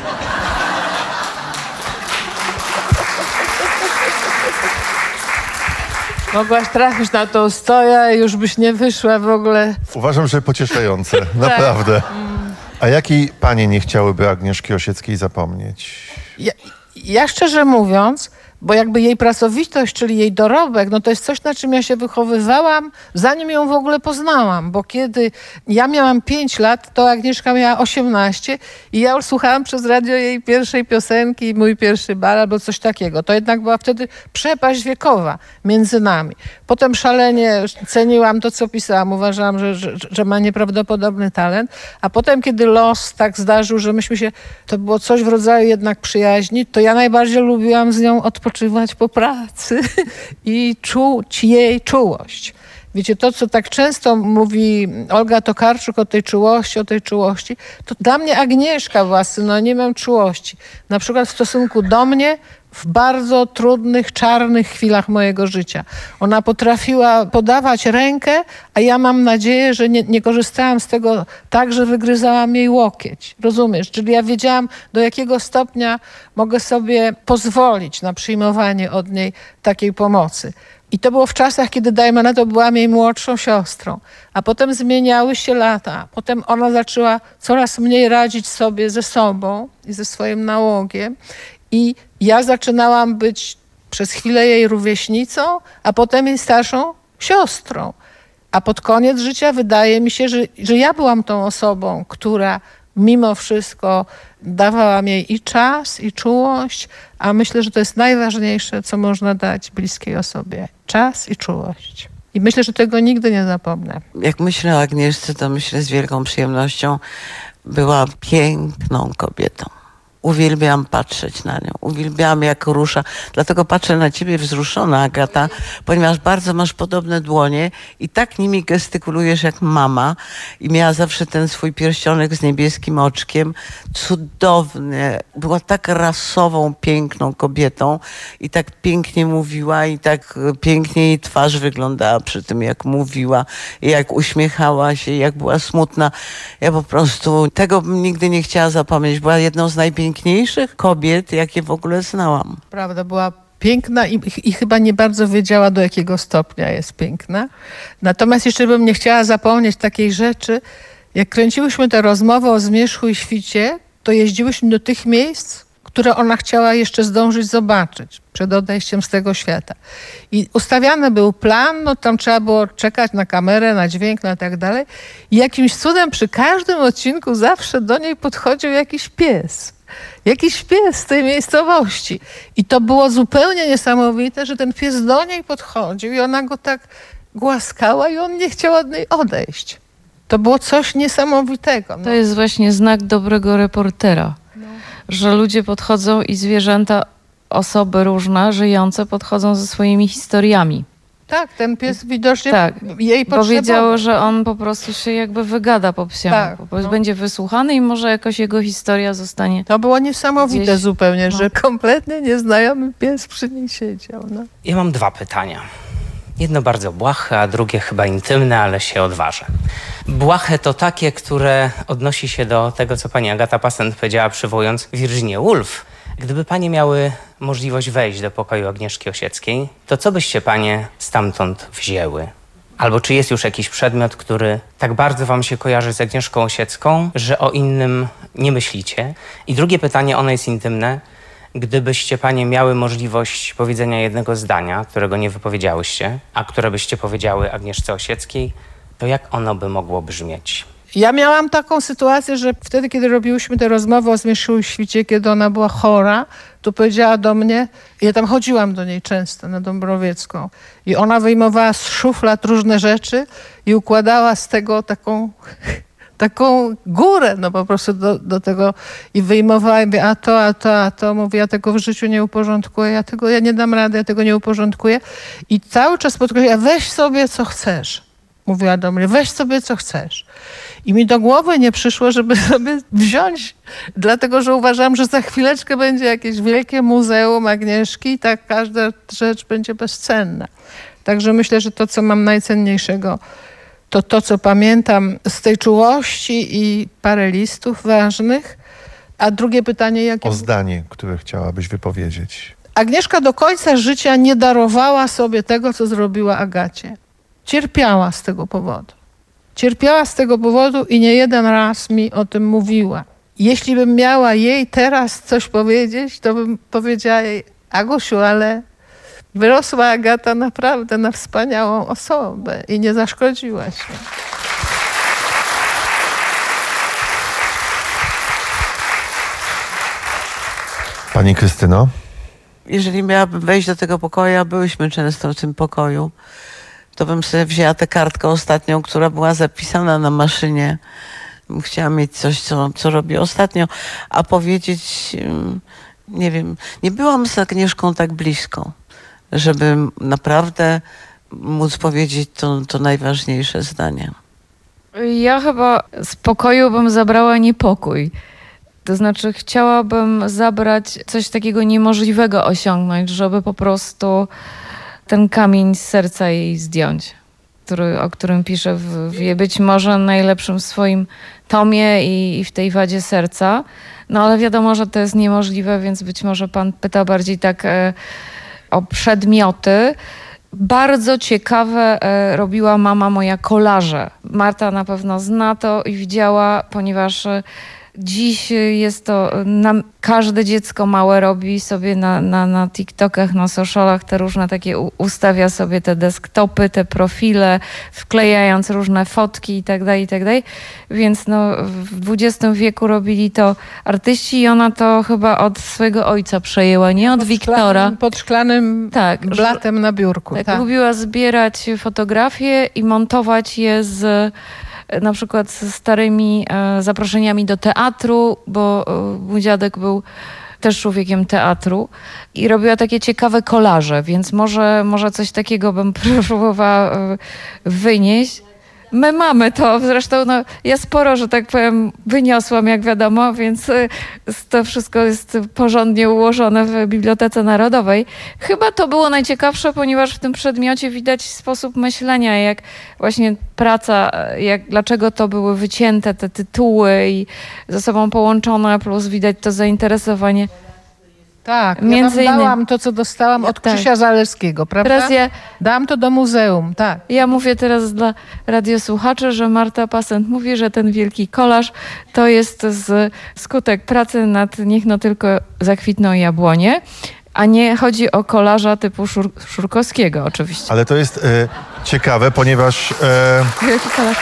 Mogłaś trafić na Tolstoja i już byś nie wyszła w ogóle. Uważam, że pocieszające, naprawdę. A jakiej panie nie chciałyby Agnieszki Osieckiej zapomnieć? Ja szczerze mówiąc, bo jakby jej pracowitość, czyli jej dorobek, no to jest coś, na czym ja się wychowywałam, zanim ją w ogóle poznałam, bo kiedy ja miałam 5 lat, to Agnieszka miała 18 i ja już słuchałam przez radio jej pierwszej piosenki, Mój pierwszy bal albo coś takiego. To jednak była wtedy przepaść wiekowa między nami. Potem szalenie ceniłam to, co pisałam. Uważałam, że ma nieprawdopodobny talent. A potem, kiedy los tak zdarzył, że myśmy się, to było coś w rodzaju jednak przyjaźni, to ja najbardziej lubiłam z nią odpoczywać po pracy i czuć jej czułość. Wiecie, to, co tak często mówi Olga Tokarczuk o tej czułości, to dla mnie Agnieszka była synonimem czułości. Na przykład w stosunku do mnie w bardzo trudnych, czarnych chwilach mojego życia. Ona potrafiła podawać rękę, a ja mam nadzieję, że nie korzystałam z tego tak, że wygryzałam jej łokieć. Rozumiesz? Czyli ja wiedziałam, do jakiego stopnia mogę sobie pozwolić na przyjmowanie od niej takiej pomocy. I to było w czasach, kiedy, dajmy na to, byłam jej młodszą siostrą. A potem zmieniały się lata. Potem ona zaczęła coraz mniej radzić sobie ze sobą i ze swoim nałogiem. I ja zaczynałam być przez chwilę jej rówieśnicą, a potem jej starszą siostrą. A pod koniec życia wydaje mi się, że ja byłam tą osobą, która mimo wszystko dawała jej i czas, i czułość, a myślę, że to jest najważniejsze, co można dać bliskiej osobie. Czas i czułość. I myślę, że tego nigdy nie zapomnę. Jak myślę o Agnieszce, to myślę z wielką przyjemnością. Była piękną kobietą. uwielbiam patrzeć na nią. Uwielbiam, jak rusza. Dlatego patrzę na ciebie wzruszona, Agata, ponieważ bardzo masz podobne dłonie i tak nimi gestykulujesz jak mama. I miała zawsze ten swój pierścionek z niebieskim oczkiem. Cudownie. Była tak rasową, piękną kobietą i tak pięknie mówiła i tak pięknie jej twarz wyglądała przy tym, jak mówiła i jak uśmiechała się, jak była smutna. Ja po prostu tego bym nigdy nie chciała zapomnieć. Była jedną z najpiękniejszych kobiet, jakie w ogóle znałam. Prawda, była piękna i chyba nie bardzo wiedziała, do jakiego stopnia jest piękna. Natomiast jeszcze bym nie chciała zapomnieć takiej rzeczy. Jak kręciłyśmy tę rozmowę o zmierzchu i świcie, to jeździłyśmy do tych miejsc, które ona chciała jeszcze zdążyć zobaczyć przed odejściem z tego świata. I ustawiany był plan, no tam trzeba było czekać na kamerę, na dźwięk, na tak dalej. I jakimś cudem przy każdym odcinku zawsze do niej podchodził jakiś pies. Jakiś pies z tej miejscowości. I to było zupełnie niesamowite, że ten pies do niej podchodził i ona go tak głaskała i on nie chciał od niej odejść. To było coś niesamowitego. No. To jest właśnie znak dobrego reportera. Że ludzie podchodzą i zwierzęta, osoby różne, żyjące, podchodzą ze swoimi historiami. Tak, ten pies widocznie jej potrzebował. Powiedział, że on po prostu się jakby wygada po psiemu. Będzie wysłuchany i może jakoś jego historia zostanie. To było niesamowite gdzieś zupełnie, że kompletnie nieznajomy pies przy niej siedział. No. Ja mam 2 pytania. Jedno bardzo błahe, a drugie chyba intymne, ale się odważę. Błahe to takie, które odnosi się do tego, co pani Agata Passent powiedziała, przywołując Virginię Woolf. Gdyby panie miały możliwość wejść do pokoju Agnieszki Osieckiej, to co byście panie stamtąd wzięły? Albo czy jest już jakiś przedmiot, który tak bardzo wam się kojarzy z Agnieszką Osiecką, że o innym nie myślicie? I drugie pytanie, ono jest intymne. Gdybyście panie miały możliwość powiedzenia jednego zdania, którego nie wypowiedziałyście, a które byście powiedziały Agnieszce Osieckiej, to jak ono by mogło brzmieć? Ja miałam taką sytuację, że wtedy, kiedy robiłyśmy tę rozmowę o zmierzchu i świcie, kiedy ona była chora, to powiedziała do mnie, ja tam chodziłam do niej często na Dąbrowiecką i ona wyjmowała z szuflad różne rzeczy i układała z tego taką górę, no po prostu do tego i wyjmowała i mówię, a to, mówię, ja tego w życiu nie uporządkuję, ja nie dam rady, ja tego nie uporządkuję i cały czas podkreślała, weź sobie co chcesz, mówiła do mnie, weź sobie co chcesz. I mi do głowy nie przyszło, żeby sobie wziąć, dlatego że uważam, że za chwileczkę będzie jakieś wielkie muzeum Agnieszki i tak każda rzecz będzie bezcenna. Także myślę, że to, co mam najcenniejszego, to, co pamiętam z tej czułości i parę listów ważnych. A drugie pytanie, jakie... O zdanie, które chciałabyś wypowiedzieć. Agnieszka do końca życia nie darowała sobie tego, co zrobiła Agacie. Cierpiała z tego powodu. Cierpiała z tego powodu i nie jeden raz mi o tym mówiła. Jeśli bym miała jej teraz coś powiedzieć, to bym powiedziała jej, Agusiu, ale wyrosła Agata naprawdę na wspaniałą osobę i nie zaszkodziła się. Pani Krystyno? Jeżeli miałabym wejść do tego pokoju, a byłyśmy często w tym pokoju, to bym sobie wzięła tę kartkę ostatnią, która była zapisana na maszynie. Chciałam mieć coś, co robię ostatnio, a powiedzieć, nie wiem, nie byłam z Agnieszką tak blisko, żeby naprawdę móc powiedzieć to najważniejsze zdanie. Ja chyba z pokoju bym zabrała niepokój. To znaczy chciałabym zabrać coś takiego niemożliwego osiągnąć, żeby po prostu ten kamień z serca jej zdjąć, o którym pisze w być może najlepszym swoim tomie i w tej wadzie serca. No ale wiadomo, że to jest niemożliwe, więc być może pan pyta bardziej tak o przedmioty. Bardzo ciekawe robiła mama moja kolaże. Marta na pewno zna to i widziała, ponieważ dziś jest to, każde dziecko małe robi sobie na TikTokach, na socialach te różne takie, ustawia sobie te desktopy, te profile, wklejając różne fotki i tak dalej. Więc w XX wieku robili to artyści i ona to chyba od swojego ojca przejęła, nie? Od Wiktora. Pod szklanym blatem na biurku. Tak, lubiła zbierać fotografie i montować je z na przykład z starymi zaproszeniami do teatru, bo mój dziadek był też człowiekiem teatru i robiła takie ciekawe kolaże, więc może coś takiego bym próbowała wynieść. My mamy to, zresztą ja sporo, że tak powiem, wyniosłam, jak wiadomo, więc to wszystko jest porządnie ułożone w Bibliotece Narodowej. Chyba to było najciekawsze, ponieważ w tym przedmiocie widać sposób myślenia, jak właśnie praca, dlaczego to były wycięte te tytuły i ze sobą połączone, plus widać to zainteresowanie. Tak, Między ja wam dałam to, co dostałam od Krzysia Zaleskiego, prawda? Dałam to do muzeum, tak. Ja mówię teraz dla radiosłuchaczy, że Marta Passent mówi, że ten wielki kolaż to jest skutek pracy nad Niech no tylko zakwitną jabłonie, a nie chodzi o kolarza typu Szurkowskiego oczywiście. Ale to jest ciekawe, ponieważ Wielki kolaż.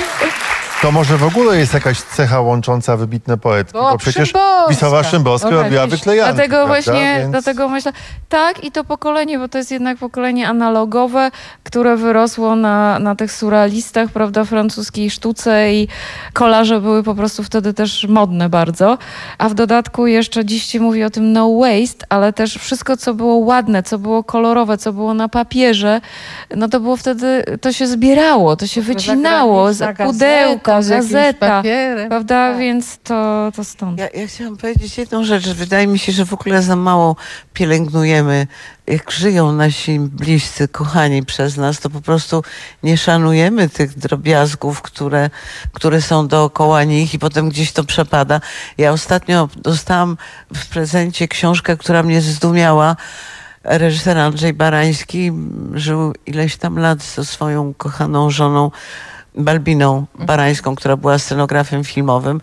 to może w ogóle jest jakaś cecha łącząca wybitne poetki, bo przecież Wisława Szymborska robiła wyklejanki. Dlatego myślę, tak, i to pokolenie, bo to jest jednak pokolenie analogowe, które wyrosło na tych surrealistach, prawda, francuskiej sztuce i kolarze były po prostu wtedy też modne bardzo. A w dodatku jeszcze dziś się mówi o tym no waste, ale też wszystko, co było ładne, co było kolorowe, co było na papierze, no to było wtedy, to się zbierało, to się wycinało z pudełka, gazeta, prawda, tak. Więc to stąd. Ja chciałam powiedzieć jedną rzecz, że wydaje mi się, że w ogóle za mało pielęgnujemy, jak żyją nasi bliscy, kochani przez nas, to po prostu nie szanujemy tych drobiazgów, które są dookoła nich i potem gdzieś to przepada. Ja ostatnio dostałam w prezencie książkę, która mnie zdumiała. Reżyser Andrzej Barański żył ileś tam lat ze swoją kochaną żoną Balbiną Barańską, która była scenografem filmowym.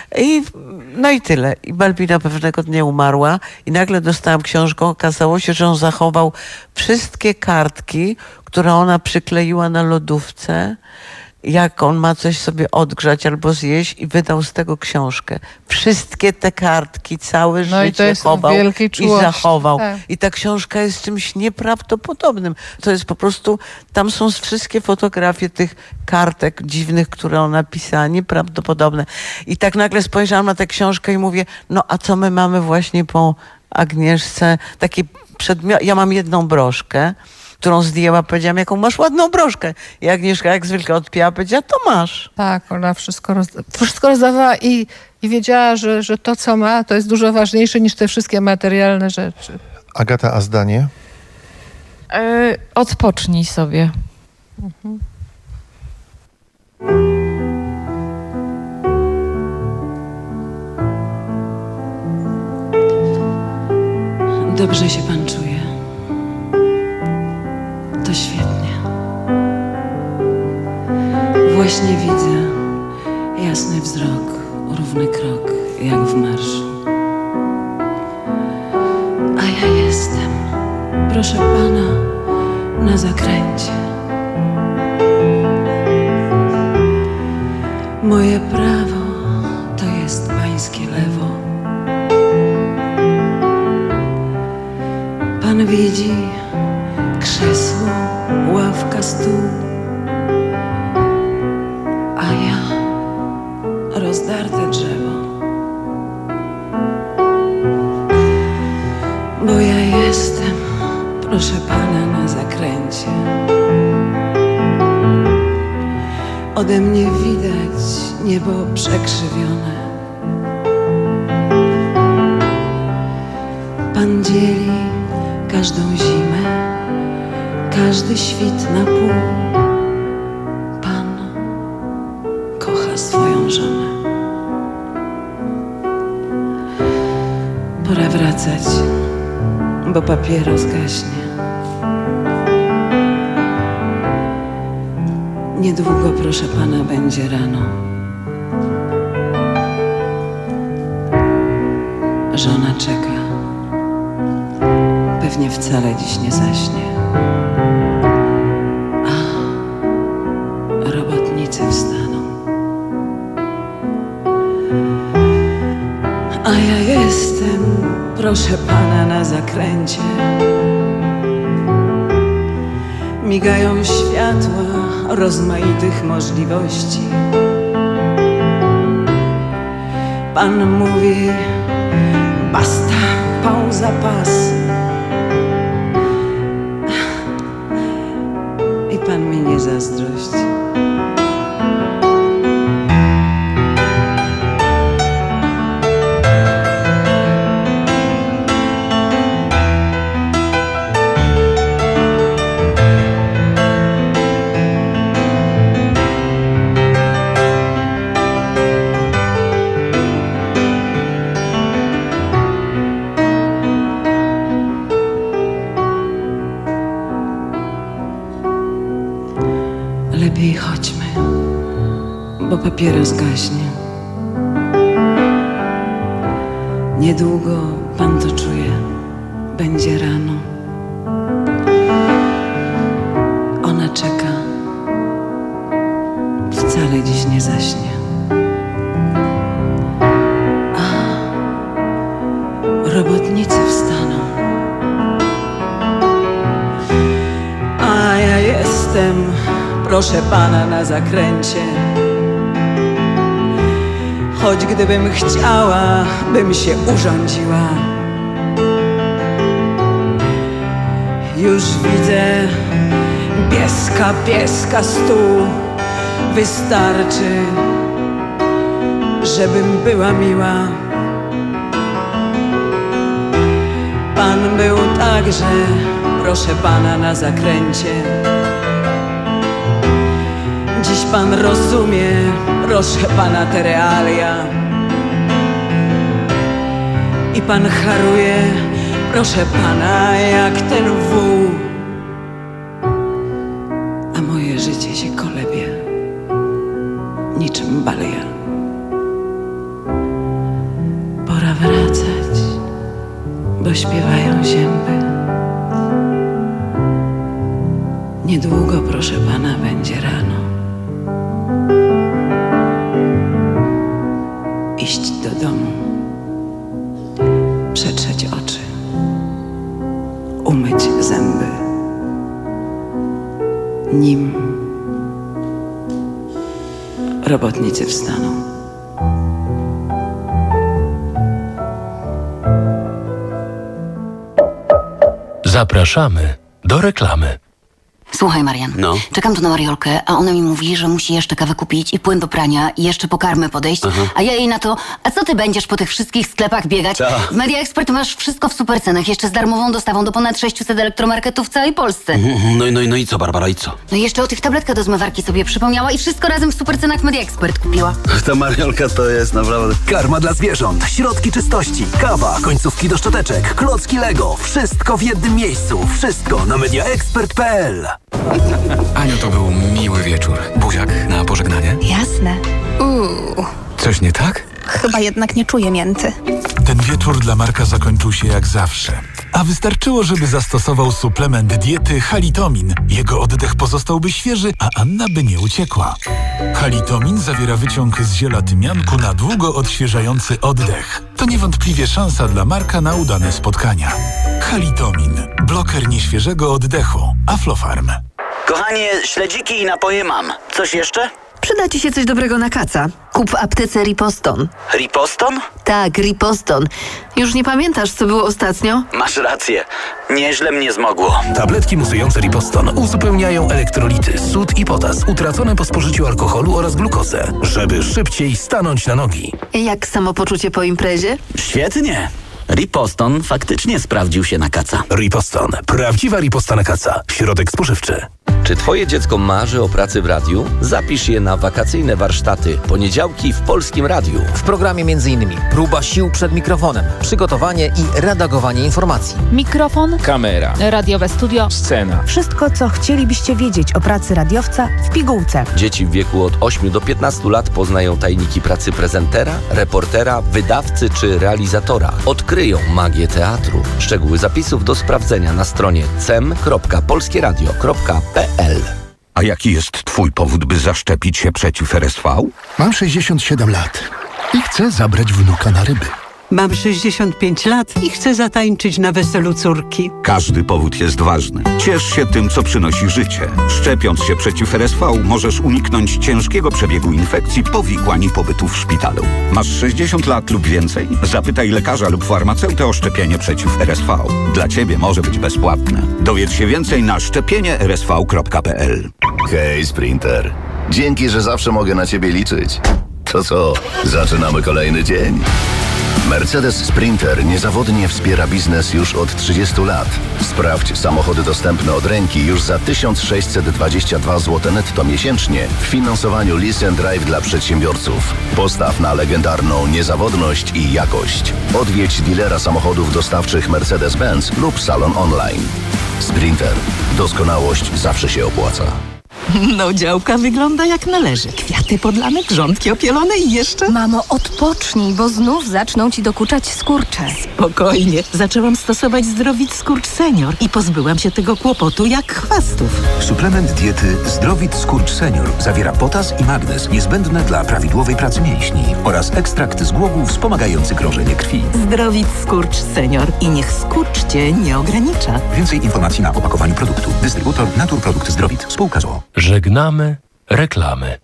No i tyle. I Balbina pewnego dnia umarła i nagle dostałam książkę. Okazało się, że on zachował wszystkie kartki, które ona przykleiła na lodówce, jak on ma coś sobie odgrzać albo zjeść, i wydał z tego książkę. Wszystkie te kartki, całe życie chował i zachował. Tak. I ta książka jest czymś nieprawdopodobnym. To jest po prostu, tam są wszystkie fotografie tych kartek dziwnych, które ona pisała, nieprawdopodobne. I tak nagle spojrzałam na tę książkę i mówię, no a co my mamy właśnie po Agnieszce? Takie ja mam jedną broszkę, którą zdjęła, powiedziałam, jaką masz ładną broszkę. I Agnieszka jak zwykle odpięła, powiedziała, to masz. Tak, ona wszystko rozdawała i wiedziała, że to, co ma, to jest dużo ważniejsze niż te wszystkie materialne rzeczy. Agata, a zdanie? Odpocznij sobie. Dobrze się pan czuje. To świetnie. Właśnie widzę jasny wzrok, równy krok, jak w marszu. A ja jestem, proszę pana, na zakręcie. Moje prawo to jest pańskie lewo. Pan widzi krzesło, ławka, stół, a ja rozdarte drzewo. Bo ja jestem, proszę pana, na zakręcie. Ode mnie widać niebo przekrzywione. Pan dzieli każdą zimę, każdy świt na pół. Pan kocha swoją żonę. Pora wracać, bo papieros gaśnie. Niedługo, proszę pana, będzie rano. Żona czeka. Pewnie wcale dziś nie zaśnie. A robotnicy wstaną. A ja jestem, proszę pana, na zakręcie. migają światła rozmaitych możliwości. Pan mówi, basta, pauza, pas. I Pan mi nie zazdrości. Lepiej chodźmy, bo papieros gaśnie. Niedługo Pan to czuje, będzie rano. Ona czeka, wcale dziś nie zaśnie. A robotnicy wstaną, a ja jestem, proszę Pana, na zakręcie. Choć gdybym chciała, bym się urządziła. Już widzę pieska stół. Wystarczy, żebym była miła. Pan był także, proszę Pana, na zakręcie. Dziś Pan rozumie, proszę Pana, te realia. I Pan haruje, proszę Pana, jak ten wół. A moje życie się kolebie niczym balia. Pora wracać, bo śpiewają zięby. Niedługo, proszę Pana, będzie rano. Iść do domu, przetrzeć oczy, umyć zęby, nim robotnicy wstaną. Zapraszamy do reklamy. Słuchaj, Marian, czekam tu na Mariolkę, a ona mi mówi, że musi jeszcze kawę kupić i płyn do prania i jeszcze po karmę podejść, a ja jej na to, a co ty będziesz po tych wszystkich sklepach biegać? W Media Expert masz wszystko w supercenach, jeszcze z darmową dostawą do ponad 600 elektromarketów w całej Polsce. No i co, Barbara, i co? No i jeszcze o tych tabletkach do zmywarki sobie przypomniała i wszystko razem w supercenach Media Expert kupiła. Ta Mariolka to jest naprawdę... Karma dla zwierząt, środki czystości, kawa, końcówki do szczoteczek, klocki Lego. Wszystko w jednym miejscu. Wszystko na mediaexpert.pl. Aniu, to był miły wieczór. Buziak na pożegnanie? Jasne. Coś nie tak? Chyba jednak nie czuję mięty. Ten wieczór dla Marka zakończył się jak zawsze. A wystarczyło, żeby zastosował suplement diety Halitomin. Jego oddech pozostałby świeży, a Anna by nie uciekła. Halitomin zawiera wyciąg z ziela tymianku na długo odświeżający oddech. To niewątpliwie szansa dla Marka na udane spotkania. Halitomin. Bloker nieświeżego oddechu. Aflofarm. Kochanie, śledziki i napoje mam. Coś jeszcze? Przyda ci się coś dobrego na kaca. Kup w aptece Riposton. Riposton? Tak, Riposton. Już nie pamiętasz, co było ostatnio? Masz rację. Nieźle mnie zmogło. Tabletki musujące Riposton uzupełniają elektrolity, sód i potas utracone po spożyciu alkoholu oraz glukozę, żeby szybciej stanąć na nogi. Jak samopoczucie po imprezie? Świetnie. Riposton faktycznie sprawdził się na kaca. Riposton. Prawdziwa riposta na kaca. Środek spożywczy. Czy twoje dziecko marzy o pracy w radiu? Zapisz je na wakacyjne warsztaty poniedziałki w Polskim Radiu. W programie m.in. próba sił przed mikrofonem, przygotowanie i redagowanie informacji. Mikrofon, Kamera, radiowe studio, scena. Wszystko, co chcielibyście wiedzieć o pracy radiowca w pigułce. Dzieci w wieku od 8 do 15 lat poznają tajniki pracy prezentera, reportera, wydawcy czy realizatora. Odkryją magię teatru. Szczegóły zapisów do sprawdzenia na stronie cem.polskieradio.pl. A jaki jest twój powód, by zaszczepić się przeciw RSV? Mam 67 lat i chcę zabrać wnuka na ryby. Mam 65 lat i chcę zatańczyć na weselu córki. Każdy powód jest ważny. Ciesz się tym, co przynosi życie. Szczepiąc się przeciw RSV, możesz uniknąć ciężkiego przebiegu infekcji, powikłań i pobytu w szpitalu. Masz 60 lat lub więcej? Zapytaj lekarza lub farmaceutę o szczepienie przeciw RSV. Dla Ciebie może być bezpłatne. Dowiedz się więcej na szczepieniersv.pl. Hej, Sprinter. Dzięki, że zawsze mogę na Ciebie liczyć. To co, zaczynamy kolejny dzień? Mercedes Sprinter niezawodnie wspiera biznes już od 30 lat. Sprawdź samochody dostępne od ręki już za 1622 zł netto miesięcznie w finansowaniu Lease and Drive dla przedsiębiorców. Postaw na legendarną niezawodność i jakość. Odwiedź dealera samochodów dostawczych Mercedes-Benz lub salon online. Sprinter. Doskonałość zawsze się opłaca. No, działka wygląda jak należy. Kwiaty podlane, grządki opielone i jeszcze... Mamo, odpocznij, bo znów zaczną ci dokuczać skurcze. Spokojnie. Zaczęłam stosować Zdrowit Skurcz Senior i pozbyłam się tego kłopotu jak chwastów. Suplement diety Zdrowit Skurcz Senior zawiera potas i magnez niezbędne dla prawidłowej pracy mięśni oraz ekstrakt z głogów wspomagający krążenie krwi. Zdrowit Skurcz Senior i niech skurcz cię nie ogranicza. Więcej informacji na opakowaniu produktu. Dystrybutor Naturprodukt Zdrowit. Spółka z o.o. Żegnamy reklamy.